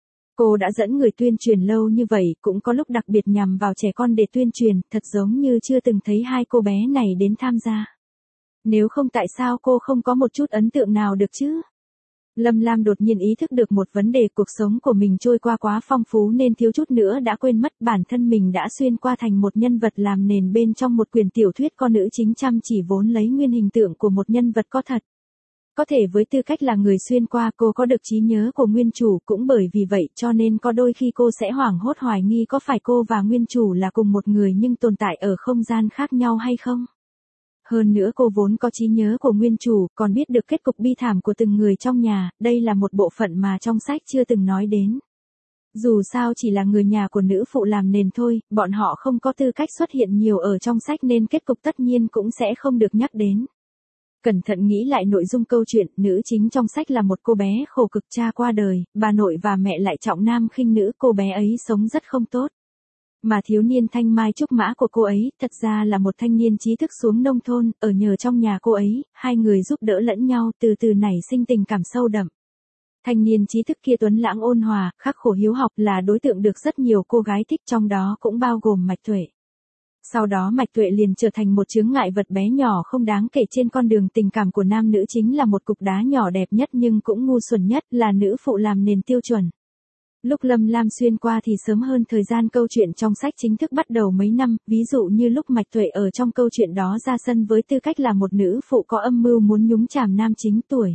[SPEAKER 1] Cô đã dẫn người tuyên truyền lâu như vậy, cũng có lúc đặc biệt nhằm vào trẻ con để tuyên truyền, thật giống như chưa từng thấy hai cô bé này đến tham gia. Nếu không tại sao cô không có một chút ấn tượng nào được chứ? Lâm Lam đột nhiên ý thức được một vấn đề, cuộc sống của mình trôi qua quá phong phú nên thiếu chút nữa đã quên mất bản thân mình đã xuyên qua thành một nhân vật làm nền bên trong một quyển tiểu thuyết con nữ chính chăm chỉ vốn lấy nguyên hình tượng của một nhân vật có thật. Có thể với tư cách là người xuyên qua cô có được trí nhớ của nguyên chủ, cũng bởi vì vậy cho nên có đôi khi cô sẽ hoảng hốt hoài nghi có phải cô và nguyên chủ là cùng một người nhưng tồn tại ở không gian khác nhau hay không. Hơn nữa cô vốn có trí nhớ của nguyên chủ, còn biết được kết cục bi thảm của từng người trong nhà, đây là một bộ phận mà trong sách chưa từng nói đến. Dù sao chỉ là người nhà của nữ phụ làm nền thôi, bọn họ không có tư cách xuất hiện nhiều ở trong sách nên kết cục tất nhiên cũng sẽ không được nhắc đến. Cẩn thận nghĩ lại nội dung câu chuyện, nữ chính trong sách là một cô bé khổ cực, cha qua đời, bà nội và mẹ lại trọng nam khinh nữ, cô bé ấy sống rất không tốt. Mà thiếu niên thanh mai trúc mã của cô ấy, thật ra là một thanh niên trí thức xuống nông thôn, ở nhờ trong nhà cô ấy, hai người giúp đỡ lẫn nhau, từ từ nảy sinh tình cảm sâu đậm. Thanh niên trí thức kia tuấn lãng ôn hòa, khắc khổ hiếu học, là đối tượng được rất nhiều cô gái thích, trong đó cũng bao gồm Mạch Tuệ. Sau đó Mạch Tuệ liền trở thành một chướng ngại vật bé nhỏ không đáng kể trên con đường tình cảm của nam nữ chính, là một cục đá nhỏ đẹp nhất nhưng cũng ngu xuẩn nhất, là nữ phụ làm nền tiêu chuẩn. Lúc Lâm Lam xuyên qua thì sớm hơn thời gian câu chuyện trong sách chính thức bắt đầu mấy năm, ví dụ như lúc Mạch Tuệ ở trong câu chuyện đó ra sân với tư cách là một nữ phụ có âm mưu muốn nhúng chàm nam chính tuổi.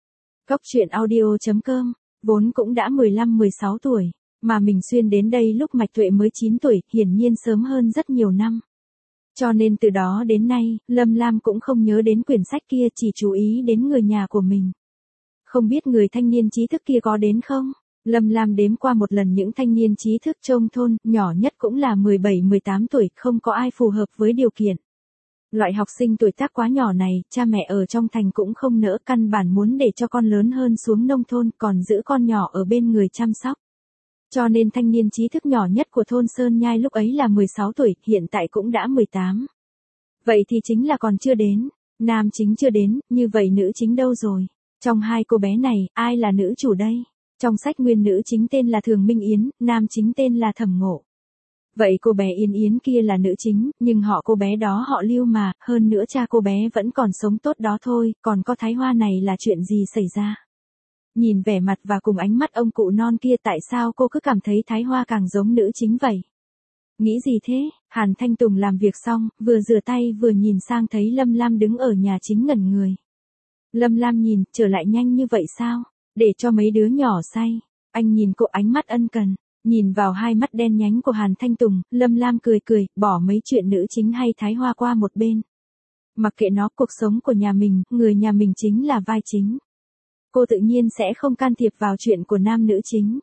[SPEAKER 1] Góc truyện audio chấm com, vốn cũng đã mười lăm mười sáu tuổi, mà mình xuyên đến đây lúc Mạch Tuệ mới chín tuổi, hiển nhiên sớm hơn rất nhiều năm. Cho nên từ đó đến nay, Lâm Lam cũng không nhớ đến quyển sách kia, chỉ chú ý đến người nhà của mình. Không biết người thanh niên trí thức kia có đến không? Lâm Lam đếm qua một lần những thanh niên trí thức trong thôn, nhỏ nhất cũng là mười bảy mười tám tuổi, không có ai phù hợp với điều kiện. Loại học sinh tuổi tác quá nhỏ này, cha mẹ ở trong thành cũng không nỡ, căn bản muốn để cho con lớn hơn xuống nông thôn, còn giữ con nhỏ ở bên người chăm sóc. Cho nên thanh niên trí thức nhỏ nhất của thôn Sơn Nhai lúc ấy là mười sáu tuổi, hiện tại cũng đã mười tám. Vậy thì chính là còn chưa đến, nam chính chưa đến, như vậy nữ chính đâu rồi? Trong hai cô bé này, ai là nữ chủ đây? Trong sách nguyên nữ chính tên là Thường Minh Yến, nam chính tên là Thẩm Ngộ. Vậy cô bé Yến Yến kia là nữ chính, nhưng họ cô bé đó họ Lưu mà, hơn nữa cha cô bé vẫn còn sống tốt đó thôi, còn có Thái Hoa này là chuyện gì xảy ra? Nhìn vẻ mặt và cùng ánh mắt ông cụ non kia, tại sao cô cứ cảm thấy Thái Hoa càng giống nữ chính vậy? Nghĩ gì thế? Hàn Thanh Tùng làm việc xong, vừa rửa tay vừa nhìn sang thấy Lâm Lam đứng ở nhà chính ngẩn người. Lâm Lam nhìn, trở lại nhanh như vậy sao? Để cho mấy đứa nhỏ say. Anh nhìn cô ánh mắt ân cần, nhìn vào hai mắt đen nhánh của Hàn Thanh Tùng, Lâm Lam cười cười, bỏ mấy chuyện nữ chính hay Thái Hoa qua một bên. Mặc kệ nó, cuộc sống của nhà mình, người nhà mình chính là vai chính. Cô tự nhiên sẽ không can thiệp vào chuyện của nam nữ chính.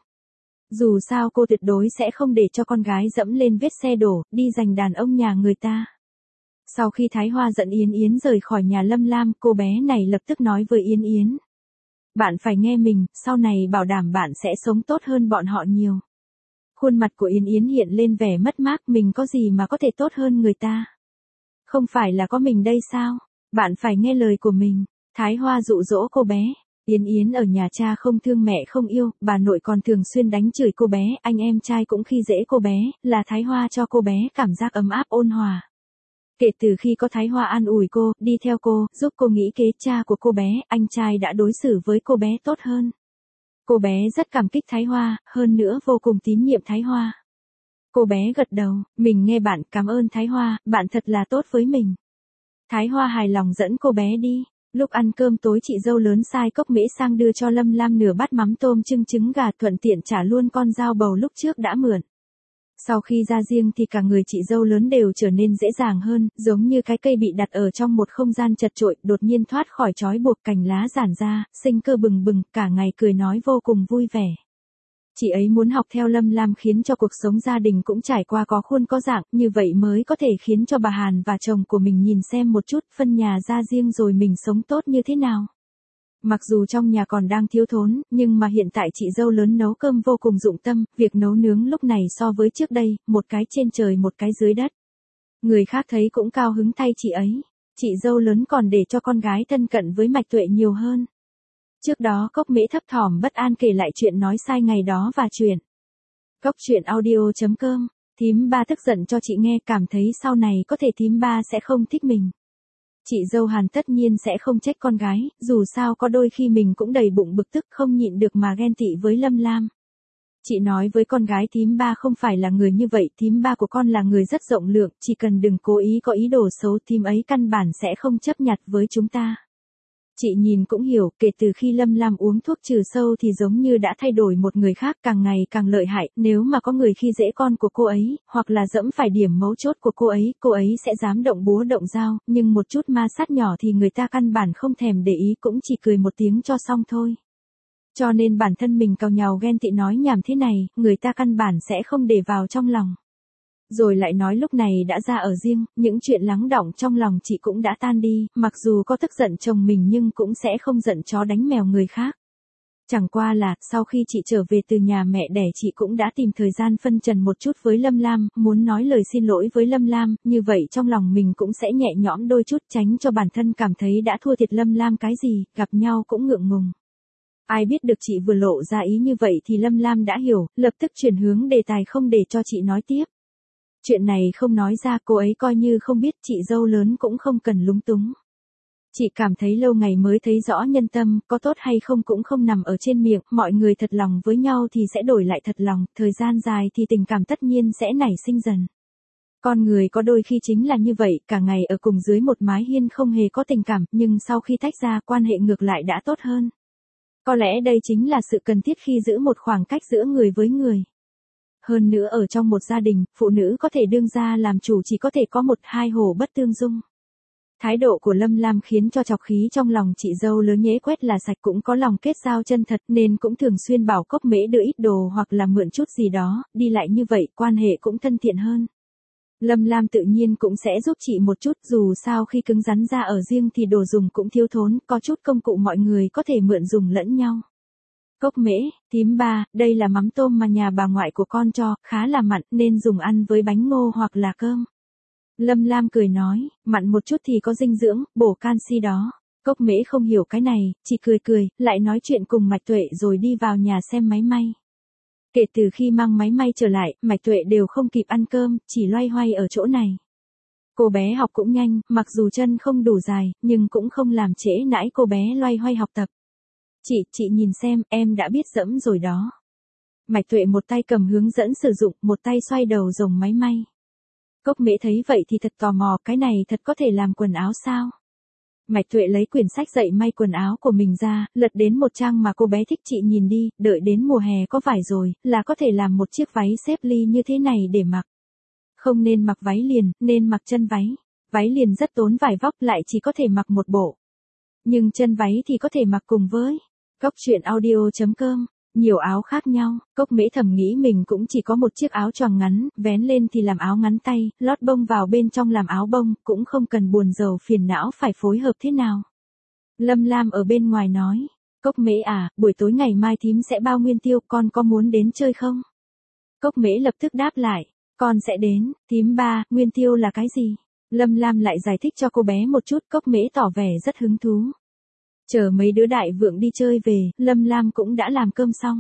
[SPEAKER 1] Dù sao cô tuyệt đối sẽ không để cho con gái dẫm lên vết xe đổ, đi giành đàn ông nhà người ta. Sau khi Thái Hoa dẫn Yến Yến rời khỏi nhà Lâm Lam, cô bé này lập tức nói với Yến Yến. Bạn phải nghe mình, sau này bảo đảm bạn sẽ sống tốt hơn bọn họ nhiều. Khuôn mặt của Yến Yến hiện lên vẻ mất mát, mình có gì mà có thể tốt hơn người ta? Không phải là có mình đây sao? Bạn phải nghe lời của mình. Thái Hoa dụ dỗ cô bé. Yến Yến ở nhà cha không thương mẹ không yêu, bà nội còn thường xuyên đánh chửi cô bé, anh em trai cũng khi dễ cô bé, là Thái Hoa cho cô bé cảm giác ấm áp ôn hòa. Kể từ khi có Thái Hoa an ủi cô, đi theo cô, giúp cô nghĩ kế, cha của cô bé, anh trai đã đối xử với cô bé tốt hơn. Cô bé rất cảm kích Thái Hoa, hơn nữa vô cùng tín nhiệm Thái Hoa. Cô bé gật đầu, mình nghe bạn, cảm ơn Thái Hoa, bạn thật là tốt với mình. Thái Hoa hài lòng dẫn cô bé đi. Lúc ăn cơm tối chị dâu lớn sai cốc mễ sang đưa cho Lâm Lam nửa bát mắm tôm trưng trứng gà, thuận tiện trả luôn con dao bầu lúc trước đã mượn. Sau khi ra riêng thì cả người chị dâu lớn đều trở nên dễ dàng hơn, giống như cái cây bị đặt ở trong một không gian chật chội, đột nhiên thoát khỏi trói buộc, cành lá giản ra, sinh cơ bừng bừng, cả ngày cười nói vô cùng vui vẻ. Chị ấy muốn học theo Lâm Lam khiến cho cuộc sống gia đình cũng trải qua có khuôn có dạng, như vậy mới có thể khiến cho bà Hàn và chồng của mình nhìn xem một chút, phân nhà ra riêng rồi mình sống tốt như thế nào. Mặc dù trong nhà còn đang thiếu thốn, nhưng mà hiện tại chị dâu lớn nấu cơm vô cùng dụng tâm, việc nấu nướng lúc này so với trước đây, một cái trên trời một cái dưới đất. Người khác thấy cũng cao hứng thay chị ấy. Chị dâu lớn còn để cho con gái thân cận với Mạch Tuệ nhiều hơn. Trước đó Cốc Mễ thấp thỏm bất an kể lại chuyện nói sai ngày đó và chuyện. Cốc truyện audio chấm com, thím ba tức giận cho chị nghe, cảm thấy sau này có thể thím ba sẽ không thích mình. Chị dâu Hàn tất nhiên sẽ không trách con gái, dù sao có đôi khi mình cũng đầy bụng bực tức không nhịn được mà ghen tị với Lâm Lam. Chị nói với con gái thím ba không phải là người như vậy, thím ba của con là người rất rộng lượng, chỉ cần đừng cố ý có ý đồ xấu, thím ấy căn bản sẽ không chấp nhặt với chúng ta. Chị nhìn cũng hiểu, kể từ khi Lâm Lam uống thuốc trừ sâu thì giống như đã thay đổi một người khác, càng ngày càng lợi hại, nếu mà có người khi dễ con của cô ấy, hoặc là dẫm phải điểm mấu chốt của cô ấy, cô ấy sẽ dám động búa động dao, nhưng một chút ma sát nhỏ thì người ta căn bản không thèm để ý, cũng chỉ cười một tiếng cho xong thôi. Cho nên bản thân mình càu nhàu ghen tị nói nhảm thế này, người ta căn bản sẽ không để vào trong lòng. Rồi lại nói lúc này đã ra ở riêng, những chuyện lắng đọng trong lòng chị cũng đã tan đi, mặc dù có tức giận chồng mình nhưng cũng sẽ không giận chó đánh mèo người khác. Chẳng qua là, sau khi chị trở về từ nhà mẹ đẻ chị cũng đã tìm thời gian phân trần một chút với Lâm Lam, muốn nói lời xin lỗi với Lâm Lam, như vậy trong lòng mình cũng sẽ nhẹ nhõm đôi chút, tránh cho bản thân cảm thấy đã thua thiệt Lâm Lam cái gì, gặp nhau cũng ngượng ngùng. Ai biết được chị vừa lộ ra ý như vậy thì Lâm Lam đã hiểu, lập tức chuyển hướng đề tài không để cho chị nói tiếp. Chuyện này không nói ra cô ấy coi như không biết, chị dâu lớn cũng không cần lúng túng. Chị cảm thấy lâu ngày mới thấy rõ nhân tâm, có tốt hay không cũng không nằm ở trên miệng, mọi người thật lòng với nhau thì sẽ đổi lại thật lòng, thời gian dài thì tình cảm tất nhiên sẽ nảy sinh dần. Con người có đôi khi chính là như vậy, cả ngày ở cùng dưới một mái hiên không hề có tình cảm, nhưng sau khi tách ra quan hệ ngược lại đã tốt hơn. Có lẽ đây chính là sự cần thiết khi giữ một khoảng cách giữa người với người. Hơn nữa ở trong một gia đình, phụ nữ có thể đương gia làm chủ chỉ có thể có một hai hồ bất tương dung. Thái độ của Lâm Lam khiến cho trọc khí trong lòng chị dâu lớn nhễ quét là sạch, cũng có lòng kết giao chân thật nên cũng thường xuyên bảo Cốc Mễ đưa ít đồ hoặc là mượn chút gì đó, đi lại như vậy quan hệ cũng thân thiện hơn. Lâm Lam tự nhiên cũng sẽ giúp chị một chút, dù sao khi cứng rắn ra ở riêng thì đồ dùng cũng thiếu thốn, có chút công cụ mọi người có thể mượn dùng lẫn nhau. Cốc Mễ, thím ba, đây là mắm tôm mà nhà bà ngoại của con cho, khá là mặn, nên dùng ăn với bánh ngô hoặc là cơm. Lâm Lam cười nói, mặn một chút thì có dinh dưỡng, bổ canxi đó. Cốc Mễ không hiểu cái này, chỉ cười cười, lại nói chuyện cùng Mạch Tuệ rồi đi vào nhà xem máy may. Kể từ khi mang máy may trở lại, Mạch Tuệ đều không kịp ăn cơm, chỉ loay hoay ở chỗ này. Cô bé học cũng nhanh, mặc dù chân không đủ dài, nhưng cũng không làm trễ nãi cô bé loay hoay học tập. Chị, chị nhìn xem, em đã biết dẫm rồi đó. Mạch Tuệ một tay cầm hướng dẫn sử dụng, một tay xoay đầu rồng máy may. Cốc Mễ thấy vậy thì thật tò mò, cái này thật có thể làm quần áo sao? Mạch Tuệ lấy quyển sách dạy may quần áo của mình ra, lật đến một trang mà cô bé thích, chị nhìn đi, đợi đến mùa hè có vải rồi, là có thể làm một chiếc váy xếp ly như thế này để mặc. Không nên mặc váy liền, nên mặc chân váy. Váy liền rất tốn vải vóc, lại chỉ có thể mặc một bộ. Nhưng chân váy thì có thể mặc cùng với. Cốc truyện audio chấm com, nhiều áo khác nhau, Cốc Mễ thầm nghĩ mình cũng chỉ có một chiếc áo choàng ngắn, vén lên thì làm áo ngắn tay, lót bông vào bên trong làm áo bông, cũng không cần buồn rầu phiền não phải phối hợp thế nào. Lâm Lam ở bên ngoài nói, Cốc Mễ à, buổi tối ngày mai thím sẽ bao Nguyên Tiêu, con có muốn đến chơi không? Cốc Mễ lập tức đáp lại, con sẽ đến, thím ba, Nguyên Tiêu là cái gì? Lâm Lam lại giải thích cho cô bé một chút, Cốc Mễ tỏ vẻ rất hứng thú. Chờ mấy đứa đại vượng đi chơi về, Lâm Lam cũng đã làm cơm xong.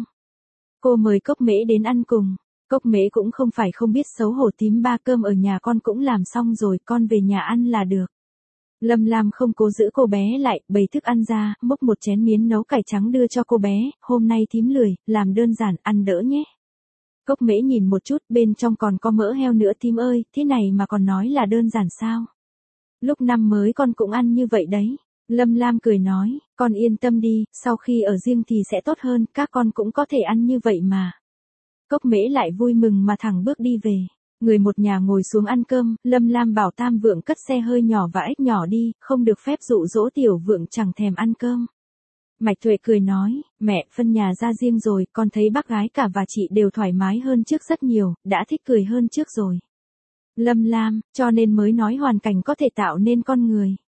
[SPEAKER 1] Cô mời Cốc Mễ đến ăn cùng. Cốc Mễ cũng không phải không biết xấu hổ, tím ba cơm ở nhà con cũng làm xong rồi, con về nhà ăn là được. Lâm Lam không cố giữ cô bé lại, bày thức ăn ra, múc một chén miến nấu cải trắng đưa cho cô bé, hôm nay thím lười, làm đơn giản, ăn đỡ nhé. Cốc Mễ nhìn một chút, bên trong còn có mỡ heo nữa thím ơi, thế này mà còn nói là đơn giản sao? Lúc năm mới con cũng ăn như vậy đấy. Lâm Lam cười nói, con yên tâm đi, sau khi ở riêng thì sẽ tốt hơn, các con cũng có thể ăn như vậy mà. Cốc Mễ lại vui mừng mà thẳng bước đi về. Người một nhà ngồi xuống ăn cơm, Lâm Lam bảo Tam Vượng cất xe hơi nhỏ và ếch nhỏ đi, không được phép dụ dỗ Tiểu Vượng chẳng thèm ăn cơm. Mạch Tuệ cười nói, mẹ, phân nhà ra riêng rồi, con thấy bác gái cả và chị đều thoải mái hơn trước rất nhiều, đã thích cười hơn trước rồi. Lâm Lam, cho nên mới nói hoàn cảnh có thể tạo nên con người.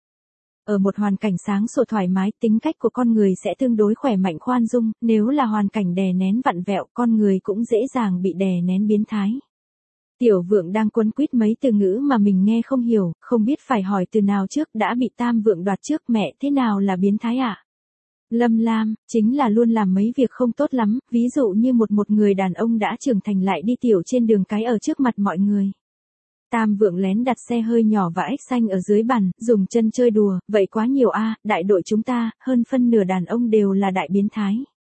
[SPEAKER 1] Ở một hoàn cảnh sáng sủa thoải mái, tính cách của con người sẽ tương đối khỏe mạnh khoan dung, nếu là hoàn cảnh đè nén vặn vẹo, con người cũng dễ dàng bị đè nén biến thái. Tiểu Vượng đang quấn quýt mấy từ ngữ mà mình nghe không hiểu, không biết phải hỏi từ nào trước, đã bị Tam Vượng đoạt trước. Mẹ, thế nào là biến thái ạ? À? Lâm Lam, chính là luôn làm mấy việc không tốt lắm, ví dụ như một một người đàn ông đã trưởng thành lại đi tiểu trên đường cái ở trước mặt mọi người. Tam Vượng lén đặt xe hơi nhỏ và ếch xanh ở dưới bàn, dùng chân chơi đùa, vậy quá nhiều a, đại đội chúng ta, hơn phân nửa đàn ông đều là đại biến thái.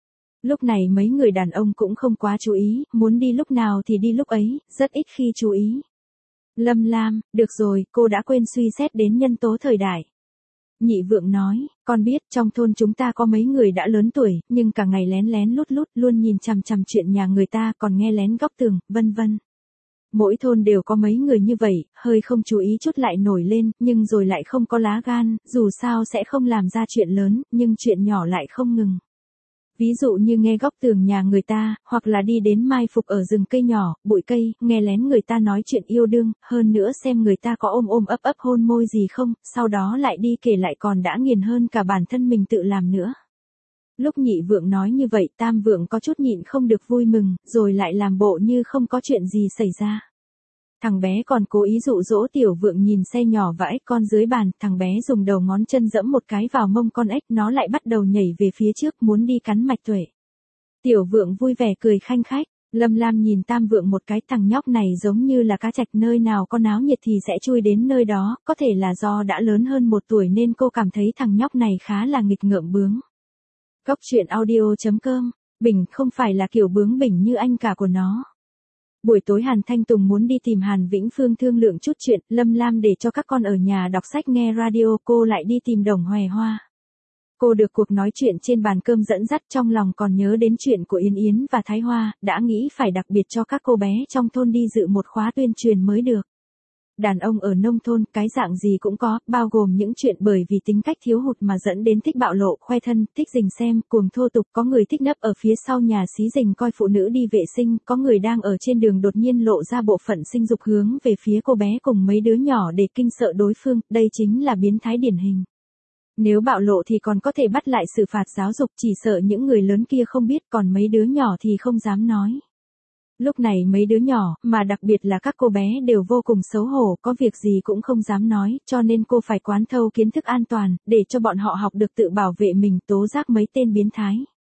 [SPEAKER 1] Lúc này mấy người đàn ông cũng không quá chú ý, muốn đi lúc nào thì đi lúc ấy, rất ít khi chú ý. Lâm Lam, được rồi, cô đã quên suy xét đến nhân tố thời đại. Nhị Vượng nói, con biết trong thôn chúng ta có mấy người đã lớn tuổi, nhưng cả ngày lén lén lút lút, luôn nhìn chằm chằm chuyện nhà người ta, còn nghe lén góc tường, vân vân. Mỗi thôn đều có mấy người như vậy, hơi không chú ý chút lại nổi lên, nhưng rồi lại không có lá gan, dù sao sẽ không làm ra chuyện lớn, nhưng chuyện nhỏ lại không ngừng. Ví dụ như nghe góc tường nhà người ta, hoặc là đi đến mai phục ở rừng cây nhỏ, bụi cây, nghe lén người ta nói chuyện yêu đương, hơn nữa xem người ta có ôm ôm ấp ấp hôn môi gì không, sau đó lại đi kể lại còn đã nghiền hơn cả bản thân mình tự làm nữa. Lúc Nhị Vượng nói như vậy, Tam Vượng có chút nhịn không được vui mừng, rồi lại làm bộ như không có chuyện gì xảy ra. Thằng bé còn cố ý dụ dỗ Tiểu Vượng nhìn xe nhỏ và ếch con dưới bàn, thằng bé dùng đầu ngón chân dẫm một cái vào mông con ếch, nó lại bắt đầu nhảy về phía trước muốn đi cắn Mạch Tuệ. Tiểu Vượng vui vẻ cười khanh khách, Lâm Lam nhìn Tam Vượng một cái, thằng nhóc này giống như là cá trạch, nơi nào có náo nhiệt thì sẽ chui đến nơi đó, có thể là do đã lớn hơn một tuổi nên cô cảm thấy thằng nhóc này khá là nghịch ngợm bướng. Cốc truyện audio chấm com, Bình không phải là kiểu bướng bỉnh như anh cả của nó. Buổi tối Hàn Thanh Tùng muốn đi tìm Hàn Vĩnh Phương thương lượng chút chuyện, Lâm Lam để cho các con ở nhà đọc sách nghe radio, cô lại đi tìm Đồng Hòe Hoa. Cô được cuộc nói chuyện trên bàn cơm dẫn dắt, trong lòng còn nhớ đến chuyện của Yến Yến và Thái Hoa, đã nghĩ phải đặc biệt cho các cô bé trong thôn đi dự một khóa tuyên truyền mới được. Đàn ông ở nông thôn, cái dạng gì cũng có, bao gồm những chuyện bởi vì tính cách thiếu hụt mà dẫn đến thích bạo lộ, khoe thân, thích rình xem, cuồng thô tục, có người thích nấp ở phía sau nhà xí rình coi phụ nữ đi vệ sinh, có người đang ở trên đường đột nhiên lộ ra bộ phận sinh dục hướng về phía cô bé cùng mấy đứa nhỏ để kinh sợ đối phương, đây chính là biến thái điển hình. Nếu bạo lộ thì còn có thể bắt lại xử phạt giáo dục, chỉ sợ những người lớn kia không biết, còn mấy đứa nhỏ thì không dám nói. Lúc này mấy đứa nhỏ, mà đặc biệt là các cô bé đều vô cùng xấu hổ, có việc gì cũng không dám nói, cho nên cô phải quán thâu kiến thức an toàn, để cho bọn họ học được tự bảo vệ mình, tố giác mấy tên biến thái.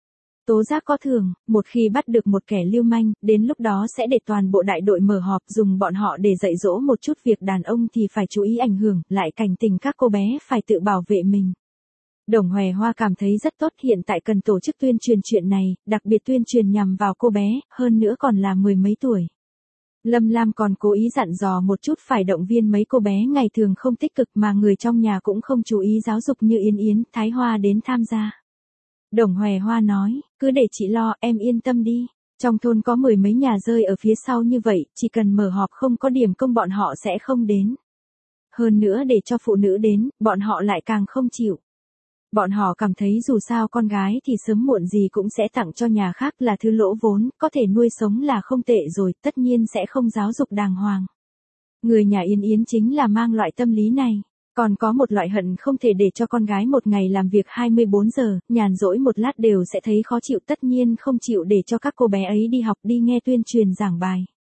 [SPEAKER 1] Tố giác có thường, một khi bắt được một kẻ lưu manh, đến lúc đó sẽ để toàn bộ đại đội mở họp dùng bọn họ để dạy dỗ một chút việc đàn ông thì phải chú ý ảnh hưởng, lại cảnh tỉnh các cô bé phải tự bảo vệ mình. Đồng Hòe Hoa cảm thấy rất tốt, hiện tại cần tổ chức tuyên truyền chuyện này, đặc biệt tuyên truyền nhằm vào cô bé, hơn nữa còn là mười mấy tuổi. Lâm Lam còn cố ý dặn dò một chút phải động viên mấy cô bé ngày thường không tích cực mà người trong nhà cũng không chú ý giáo dục như Yến Yến, Thái Hoa đến tham gia. Đồng Hòe Hoa nói, cứ để chị lo, em yên tâm đi. Trong thôn có mười mấy nhà rơi ở phía sau như vậy, chỉ cần mở họp không có điểm công bọn họ sẽ không đến. Hơn nữa để cho phụ nữ đến, bọn họ lại càng không chịu. Bọn họ cảm thấy dù sao con gái thì sớm muộn gì cũng sẽ tặng cho nhà khác là thứ lỗ vốn, có thể nuôi sống là không tệ rồi, tất nhiên sẽ không giáo dục đàng hoàng. Người nhà Yến Yến chính là mang loại tâm lý này. Còn có một loại hận không thể để cho con gái một ngày làm việc hai mươi bốn giờ, nhàn rỗi một lát đều sẽ thấy khó chịu, tất nhiên không chịu để cho các cô bé ấy đi học đi nghe tuyên truyền giảng bài.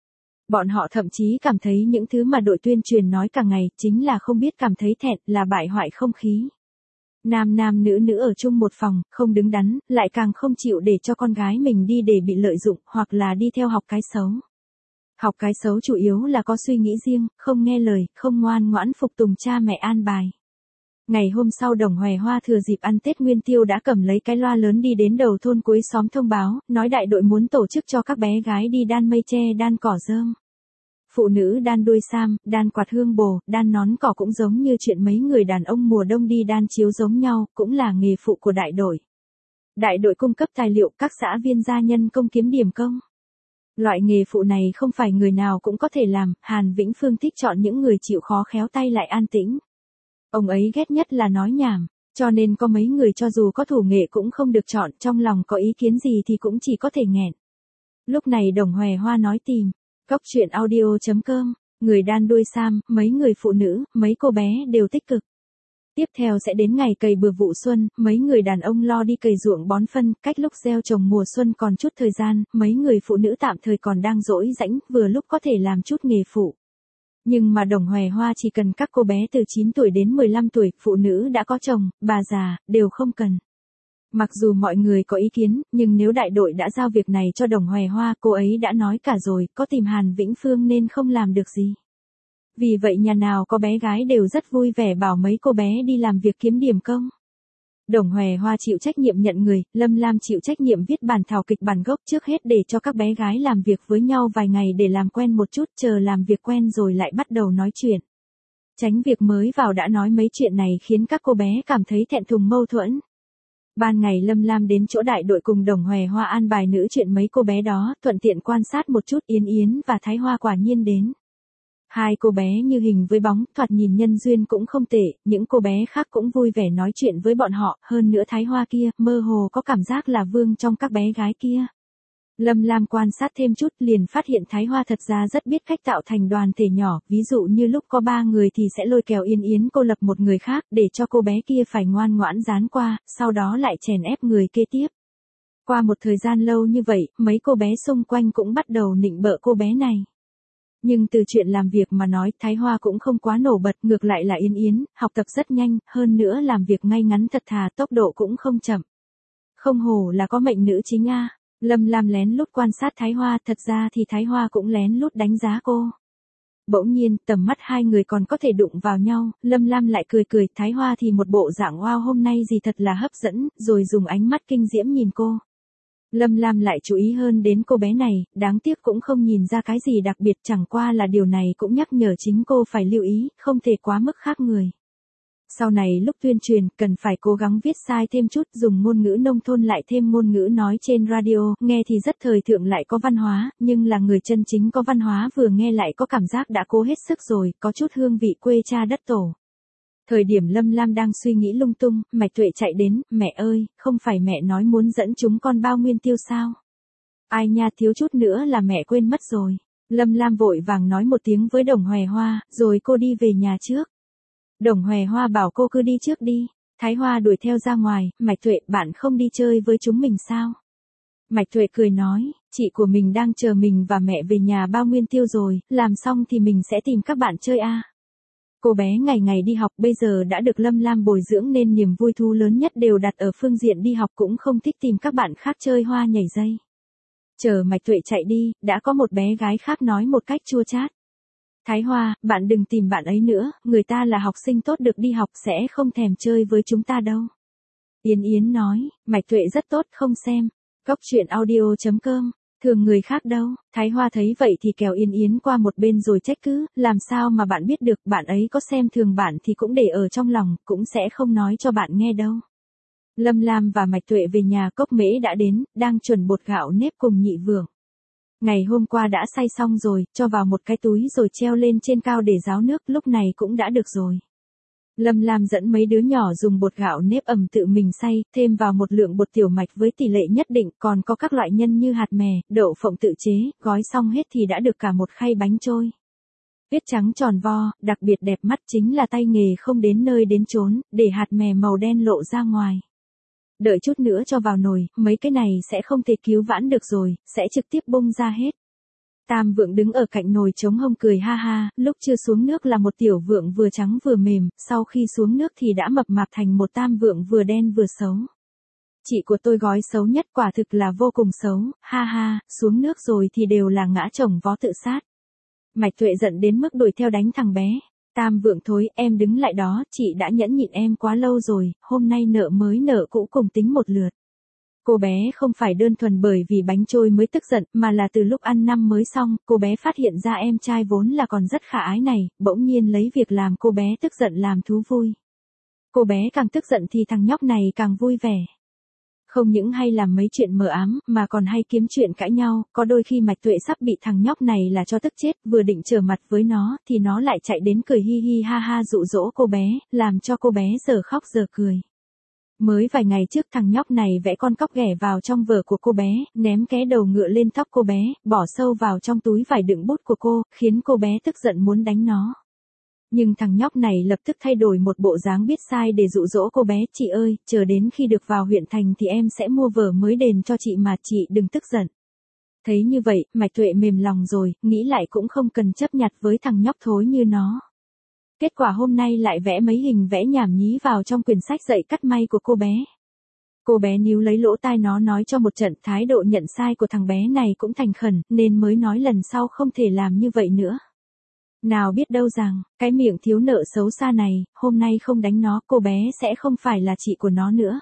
[SPEAKER 1] Bọn họ thậm chí cảm thấy những thứ mà đội tuyên truyền nói cả ngày chính là không biết cảm thấy thẹn, là bại hoại không khí. Nam nam nữ nữ ở chung một phòng, không đứng đắn, lại càng không chịu để cho con gái mình đi để bị lợi dụng, hoặc là đi theo học cái xấu. Học cái xấu chủ yếu là có suy nghĩ riêng, không nghe lời, không ngoan ngoãn phục tùng cha mẹ an bài. Ngày hôm sau Đồng Hòe Hoa thừa dịp ăn Tết Nguyên Tiêu đã cầm lấy cái loa lớn đi đến đầu thôn cuối xóm thông báo, nói đại đội muốn tổ chức cho các bé gái đi đan mây tre đan cỏ rơm. Phụ nữ đan đuôi sam, đan quạt hương bồ, đan nón cỏ cũng giống như chuyện mấy người đàn ông mùa đông đi đan chiếu giống nhau, cũng là nghề phụ của đại đội. Đại đội cung cấp tài liệu, các xã viên gia nhân công kiếm điểm công. Loại nghề phụ này không phải người nào cũng có thể làm, Hàn Vĩnh Phương thích chọn những người chịu khó khéo tay lại an tĩnh. Ông ấy ghét nhất là nói nhảm, cho nên có mấy người cho dù có thủ nghệ cũng không được chọn, trong lòng có ý kiến gì thì cũng chỉ có thể nghẹn. Lúc này Đồng Hòe Hoa nói tìm, cóc truyện audio chấm com, người đan đuôi sam, mấy người phụ nữ, mấy cô bé đều tích cực. Tiếp theo sẽ đến ngày cày bừa vụ xuân, mấy người đàn ông lo đi cày ruộng bón phân, cách lúc gieo trồng mùa xuân còn chút thời gian, mấy người phụ nữ tạm thời còn đang rỗi rãnh, vừa lúc có thể làm chút nghề phụ. Nhưng mà Đồng Hòe Hoa chỉ cần các cô bé từ chín tuổi đến mười lăm tuổi, phụ nữ đã có chồng, bà già, đều không cần. Mặc dù mọi người có ý kiến, nhưng nếu đại đội đã giao việc này cho Đồng Hòe Hoa, cô ấy đã nói cả rồi, có tìm Hàn Vĩnh Phương nên không làm được gì. Vì vậy nhà nào có bé gái đều rất vui vẻ bảo mấy cô bé đi làm việc kiếm điểm công. Đồng Hòe Hoa chịu trách nhiệm nhận người, Lâm Lam chịu trách nhiệm viết bản thảo kịch bản gốc trước hết để cho các bé gái làm việc với nhau vài ngày để làm quen một chút, chờ làm việc quen rồi lại bắt đầu nói chuyện. Tránh việc mới vào đã nói mấy chuyện này khiến các cô bé cảm thấy thẹn thùng mâu thuẫn. Ban ngày Lâm Lam đến chỗ đại đội cùng Đồng Hòe Hoa an bài nữ chuyện mấy cô bé đó, thuận tiện quan sát một chút. Yến Yến và Thái Hoa quả nhiên đến. Hai cô bé như hình với bóng, thoạt nhìn nhân duyên cũng không tệ, những cô bé khác cũng vui vẻ nói chuyện với bọn họ, hơn nữa Thái Hoa kia, mơ hồ có cảm giác là vương trong các bé gái kia. Lâm Lam quan sát thêm chút liền phát hiện Thái Hoa thật ra rất biết cách tạo thành đoàn thể nhỏ, ví dụ như lúc có ba người thì sẽ lôi kéo Yên Yến cô lập một người khác để cho cô bé kia phải ngoan ngoãn dán qua, sau đó lại chèn ép người kế tiếp. Qua một thời gian lâu như vậy, mấy cô bé xung quanh cũng bắt đầu nịnh bợ cô bé này. Nhưng từ chuyện làm việc mà nói, Thái Hoa cũng không quá nổi bật, ngược lại là Yên Yến, học tập rất nhanh, hơn nữa làm việc ngay ngắn thật thà, tốc độ cũng không chậm. Không hổ là có mệnh nữ chính a. Lâm Lam lén lút quan sát Thái Hoa, thật ra thì Thái Hoa cũng lén lút đánh giá cô. Bỗng nhiên, tầm mắt hai người còn có thể đụng vào nhau, Lâm Lam lại cười cười, Thái Hoa thì một bộ dạng wow hôm nay gì thật là hấp dẫn, rồi dùng ánh mắt kinh diễm nhìn cô. Lâm Lam lại chú ý hơn đến cô bé này, đáng tiếc cũng không nhìn ra cái gì đặc biệt, chẳng qua là điều này cũng nhắc nhở chính cô phải lưu ý, không thể quá mức khác người. Sau này lúc tuyên truyền, cần phải cố gắng viết sai thêm chút, dùng ngôn ngữ nông thôn lại thêm ngôn ngữ nói trên radio, nghe thì rất thời thượng lại có văn hóa, nhưng là người chân chính có văn hóa vừa nghe lại có cảm giác đã cố hết sức rồi, có chút hương vị quê cha đất tổ. Thời điểm Lâm Lam đang suy nghĩ lung tung, Mạch Tuệ chạy đến, mẹ ơi, không phải mẹ nói muốn dẫn chúng con bao nguyên tiêu sao? Ai nha, thiếu chút nữa là mẹ quên mất rồi. Lâm Lam vội vàng nói một tiếng với Đồng Hòe Hoa, rồi cô đi về nhà trước. Đồng Hòe Hoa bảo cô cứ đi trước đi. Thái Hoa đuổi theo ra ngoài, Mạch Tuệ, bạn không đi chơi với chúng mình sao? Mạch Tuệ cười nói, chị của mình đang chờ mình và mẹ về nhà bao nguyên tiêu rồi, làm xong thì mình sẽ tìm các bạn chơi a. Cô bé ngày ngày đi học bây giờ đã được Lâm Lam bồi dưỡng nên niềm vui thú lớn nhất đều đặt ở phương diện đi học, cũng không thích tìm các bạn khác chơi hoa nhảy dây. Chờ Mạch Tuệ chạy đi, đã có một bé gái khác nói một cách chua chát. Thái Hoa, bạn đừng tìm bạn ấy nữa, người ta là học sinh tốt được đi học sẽ không thèm chơi với chúng ta đâu. Yến Yến nói, Mạch Tuệ rất tốt không xem. Cóc truyện audio chấm com, thường người khác đâu. Thái Hoa thấy vậy thì kéo Yên Yến qua một bên rồi trách cứ, làm sao mà bạn biết được, bạn ấy có xem thường bạn thì cũng để ở trong lòng, cũng sẽ không nói cho bạn nghe đâu. Lâm Lam và Mạch Tuệ về nhà, Cốc Mễ đã đến, đang chuẩn bột gạo nếp cùng Nhị Vượng. Ngày hôm qua đã xay xong rồi, cho vào một cái túi rồi treo lên trên cao để ráo nước, lúc này cũng đã được rồi. Lâm Lam dẫn mấy đứa nhỏ dùng bột gạo nếp ẩm tự mình xay, thêm vào một lượng bột tiểu mạch với tỷ lệ nhất định, còn có các loại nhân như hạt mè, đậu phộng tự chế, gói xong hết thì đã được cả một khay bánh trôi. Viết trắng tròn vo, đặc biệt đẹp mắt, chính là tay nghề không đến nơi đến chốn, để hạt mè màu đen lộ ra ngoài. Đợi chút nữa cho vào nồi, mấy cái này sẽ không thể cứu vãn được rồi, sẽ trực tiếp bung ra hết. Tam vượng đứng ở cạnh nồi chống hông cười ha ha, lúc chưa xuống nước là một tiểu vượng vừa trắng vừa mềm, sau khi xuống nước thì đã mập mạp thành một tam vượng vừa đen vừa xấu. Chị của tôi gói xấu nhất, quả thực là vô cùng xấu, ha ha, xuống nước rồi thì đều là ngã chồng vó tự sát. Mạch Tuệ giận đến mức đuổi theo đánh thằng bé. Tam vượng thối, em đứng lại đó, chị đã nhẫn nhịn em quá lâu rồi, hôm nay nợ mới nợ cũ cùng tính một lượt. Cô bé không phải đơn thuần bởi vì bánh trôi mới tức giận, mà là từ lúc ăn năm mới xong, cô bé phát hiện ra em trai vốn là còn rất khả ái này, bỗng nhiên lấy việc làm cô bé tức giận làm thú vui. Cô bé càng tức giận thì thằng nhóc này càng vui vẻ. Không những hay làm mấy chuyện mờ ám, mà còn hay kiếm chuyện cãi nhau, có đôi khi Mạch Tuệ sắp bị thằng nhóc này là cho tức chết, vừa định trở mặt với nó, thì nó lại chạy đến cười hi hi ha ha dụ dỗ cô bé, làm cho cô bé giờ khóc giờ cười. Mới vài ngày trước thằng nhóc này vẽ con cóc ghẻ vào trong vở của cô bé, ném cái đầu ngựa lên tóc cô bé, bỏ sâu vào trong túi vải đựng bút của cô, khiến cô bé tức giận muốn đánh nó. Nhưng thằng nhóc này lập tức thay đổi một bộ dáng biết sai để dụ dỗ cô bé, chị ơi, chờ đến khi được vào huyện thành thì em sẽ mua vở mới đền cho chị mà, chị đừng tức giận. Thấy như vậy, Mạch Tuệ mềm lòng rồi, nghĩ lại cũng không cần chấp nhặt với thằng nhóc thối như nó. Kết quả hôm nay lại vẽ mấy hình vẽ nhảm nhí vào trong quyển sách dạy cắt may của cô bé. Cô bé níu lấy lỗ tai nó nói cho một trận, thái độ nhận sai của thằng bé này cũng thành khẩn, nên mới nói lần sau không thể làm như vậy nữa. Nào biết đâu rằng, cái miệng thiếu nợ xấu xa này, hôm nay không đánh nó, cô bé sẽ không phải là chị của nó nữa.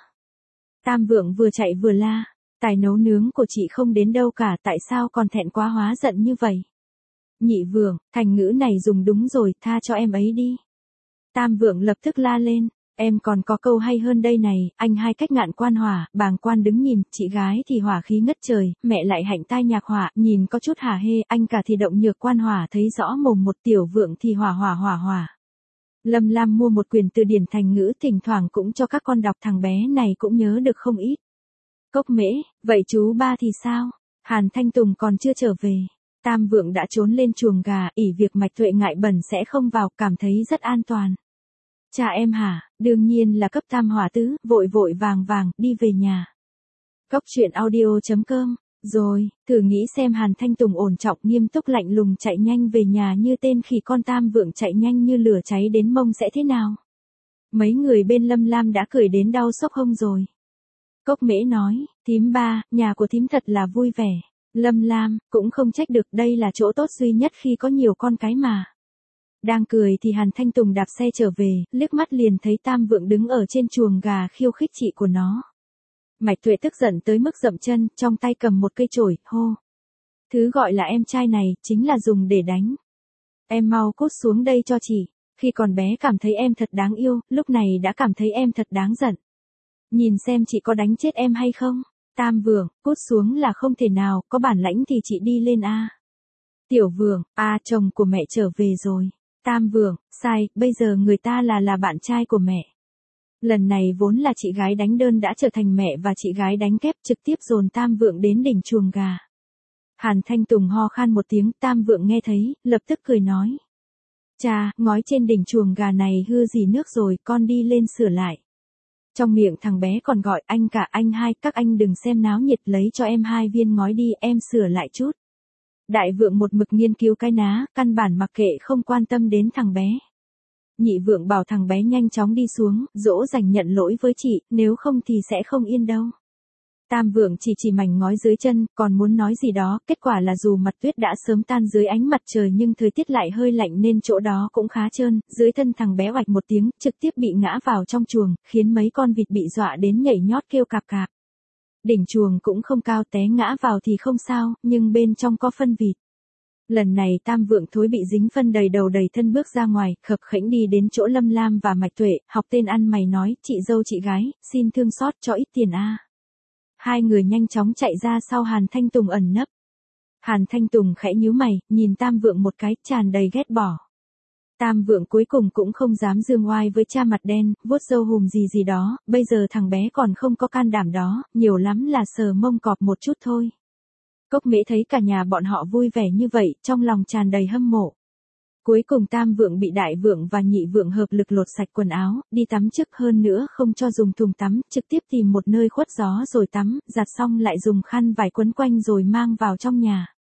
[SPEAKER 1] Tam vượng vừa chạy vừa la, tài nấu nướng của chị không đến đâu cả, tại sao còn thẹn quá hóa giận như vậy? Nhị vượng, thành ngữ này dùng đúng rồi, tha cho em ấy đi. Tam vượng lập tức la lên, em còn có câu hay hơn đây này, anh hai cách ngạn quan hỏa, bàng quan đứng nhìn, chị gái thì hỏa khí ngất trời, mẹ lại hạnh tai nhạc hỏa, nhìn có chút hả hê, anh cả thì động nhược quan hỏa, thấy rõ mồm một, tiểu vượng thì hỏa hỏa hỏa hỏa. Lâm Lam mua một quyển từ điển thành ngữ, thỉnh thoảng cũng cho các con đọc, thằng bé này cũng nhớ được không ít. Cốc Mễ, vậy chú ba thì sao? Hàn Thanh Tùng còn chưa trở về. Tam vượng đã trốn lên chuồng gà, ỷ việc Mạch Tuệ ngại bẩn sẽ không vào, cảm thấy rất an toàn. Cha em hả, đương nhiên là cấp tam hỏa tứ, vội vội vàng vàng, đi về nhà. Cốc truyện audio chấm com, rồi, thử nghĩ xem Hàn Thanh Tùng ổn trọng nghiêm túc lạnh lùng chạy nhanh về nhà như tên khỉ con, Tam vượng chạy nhanh như lửa cháy đến mông sẽ thế nào? Mấy người bên Lâm Lam đã cười đến đau xốc hông rồi. Cốc Mễ nói, thím ba, nhà của thím thật là vui vẻ. Lâm Lam, cũng không trách được, đây là chỗ tốt duy nhất khi có nhiều con cái mà. Đang cười thì Hàn Thanh Tùng đạp xe trở về, liếc mắt liền thấy Tam vượng đứng ở trên chuồng gà khiêu khích chị của nó. Mạch Tuệ tức giận tới mức dậm chân, trong tay cầm một cây chổi, hô. Thứ gọi là em trai này, chính là dùng để đánh. Em mau cút xuống đây cho chị, khi còn bé cảm thấy em thật đáng yêu, lúc này đã cảm thấy em thật đáng giận. Nhìn xem chị có đánh chết em hay không? Tam vượng, cút xuống là không thể nào, có bản lãnh thì chị đi lên a. Tiểu vượng, a chồng của mẹ trở về rồi. Tam vượng, sai, bây giờ người ta là là bạn trai của mẹ. Lần này vốn là chị gái đánh đơn đã trở thành mẹ và chị gái đánh kép, trực tiếp dồn Tam vượng đến đỉnh chuồng gà. Hàn Thanh Tùng ho khan một tiếng, Tam vượng nghe thấy, lập tức cười nói. Cha, ngói trên đỉnh chuồng gà này hư gì nước rồi, con đi lên sửa lại. Trong miệng thằng bé còn gọi anh cả anh hai, các anh đừng xem náo nhiệt, lấy cho em hai viên ngói đi, em sửa lại chút. Đại vượng một mực nghiên cứu cái ná, căn bản mặc kệ không quan tâm đến thằng bé. Nhị vượng bảo thằng bé nhanh chóng đi xuống, dỗ dành nhận lỗi với chị, nếu không thì sẽ không yên đâu. Tam vượng chỉ chỉ mảnh ngói dưới chân, còn muốn nói gì đó, kết quả là dù mặt tuyết đã sớm tan dưới ánh mặt trời nhưng thời tiết lại hơi lạnh nên chỗ đó cũng khá trơn, dưới thân thằng bé oạch một tiếng, trực tiếp bị ngã vào trong chuồng, khiến mấy con vịt bị dọa đến nhảy nhót kêu cạp cạp. Đỉnh chuồng cũng không cao, té ngã vào thì không sao, nhưng bên trong có phân vịt. Lần này Tam vượng thối bị dính phân đầy đầu đầy thân bước ra ngoài, khập khễnh đi đến chỗ Lâm Lam và Mạch Tuệ, học tên ăn mày nói, chị dâu chị gái, xin thương xót cho ít tiền a. Hai người nhanh chóng chạy ra sau Hàn Thanh Tùng ẩn nấp. Hàn Thanh Tùng khẽ nhíu mày, nhìn Tam vượng một cái, tràn đầy ghét bỏ. Tam vượng cuối cùng cũng không dám dương oai với cha mặt đen, vuốt râu hùm gì gì đó, bây giờ thằng bé còn không có can đảm đó, nhiều lắm là sờ mông cọp một chút thôi. Cốc Mễ thấy cả nhà bọn họ vui vẻ như vậy, trong lòng tràn đầy hâm mộ. Cuối cùng Tam vượng bị đại vượng và nhị vượng hợp lực lột sạch quần áo, đi tắm trước, hơn nữa không cho dùng thùng tắm, trực tiếp tìm một nơi khuất gió rồi tắm, giặt xong lại dùng khăn vải quấn quanh rồi mang vào trong nhà.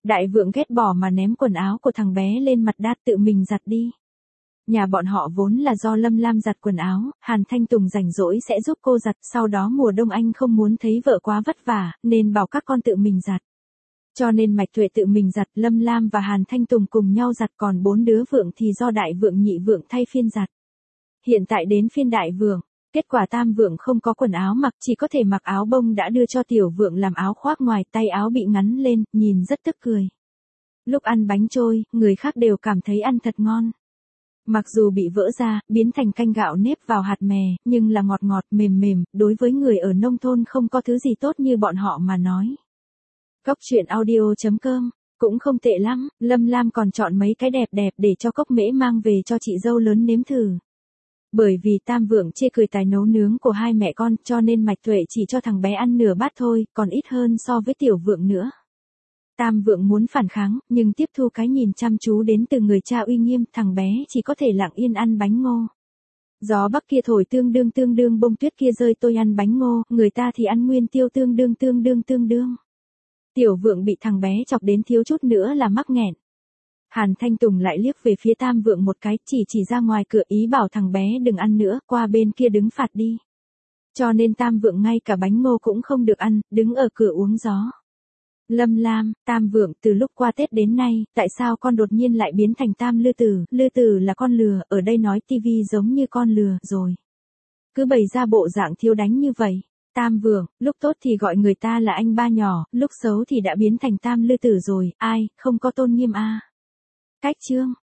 [SPEAKER 1] Đại vượng ghét bỏ mà ném quần áo của thằng bé lên mặt đát tự mình giặt đi. Nhà bọn họ vốn là do Lâm Lam giặt quần áo, Hàn Thanh Tùng rảnh rỗi sẽ giúp cô giặt, sau đó mùa đông anh không muốn thấy vợ quá vất vả, nên bảo các con tự mình giặt. Cho nên Mạch Tuệ tự mình giặt, Lâm Lam và Hàn Thanh Tùng cùng nhau giặt, còn bốn đứa vượng thì do đại vượng nhị vượng thay phiên giặt. Hiện tại đến phiên đại vượng, kết quả tam vượng không có quần áo mặc, chỉ có thể mặc áo bông đã đưa cho tiểu vượng làm áo khoác ngoài, tay áo bị ngắn lên, nhìn rất tức cười. Lúc ăn bánh trôi, người khác đều cảm thấy ăn thật ngon. Mặc dù bị vỡ ra, biến thành canh gạo nếp vào hạt mè, nhưng là ngọt ngọt, mềm mềm, đối với người ở nông thôn không có thứ gì tốt như bọn họ mà nói. Cốc truyện audio chấm com, cũng không tệ lắm, Lâm Lam còn chọn mấy cái đẹp đẹp để cho Cốc Mễ mang về cho chị dâu lớn nếm thử. Bởi vì tam vượng chê cười tài nấu nướng của hai mẹ con, cho nên Mạch Tuệ chỉ cho thằng bé ăn nửa bát thôi, còn ít hơn so với tiểu vượng nữa. Tam vượng muốn phản kháng, nhưng tiếp thu cái nhìn chăm chú đến từ người cha uy nghiêm, thằng bé chỉ có thể lặng yên ăn bánh ngô. Gió bắc kia thổi tương đương tương đương, bông tuyết kia rơi, tôi ăn bánh ngô, người ta thì ăn nguyên tiêu tương đương tương đương tương đương. Tiểu vượng bị thằng bé chọc đến thiếu chút nữa là mắc nghẹn. Hàn Thanh Tùng lại liếc về phía tam vượng một cái, chỉ chỉ ra ngoài cửa, ý bảo thằng bé đừng ăn nữa, qua bên kia đứng phạt đi. Cho nên tam vượng ngay cả bánh ngô cũng không được ăn, đứng ở cửa uống gió. Lâm Lam, tam vượng, từ lúc qua Tết đến nay, tại sao con đột nhiên lại biến thành tam lư tử, lư tử là con lừa, ở đây nói tivi giống như con lừa, rồi. Cứ bày ra bộ dạng thiếu đánh như vậy. Tam vượng, lúc tốt thì gọi người ta là anh ba nhỏ, lúc xấu thì đã biến thành tam lư tử rồi, ai, không có tôn nghiêm a. Cách chương.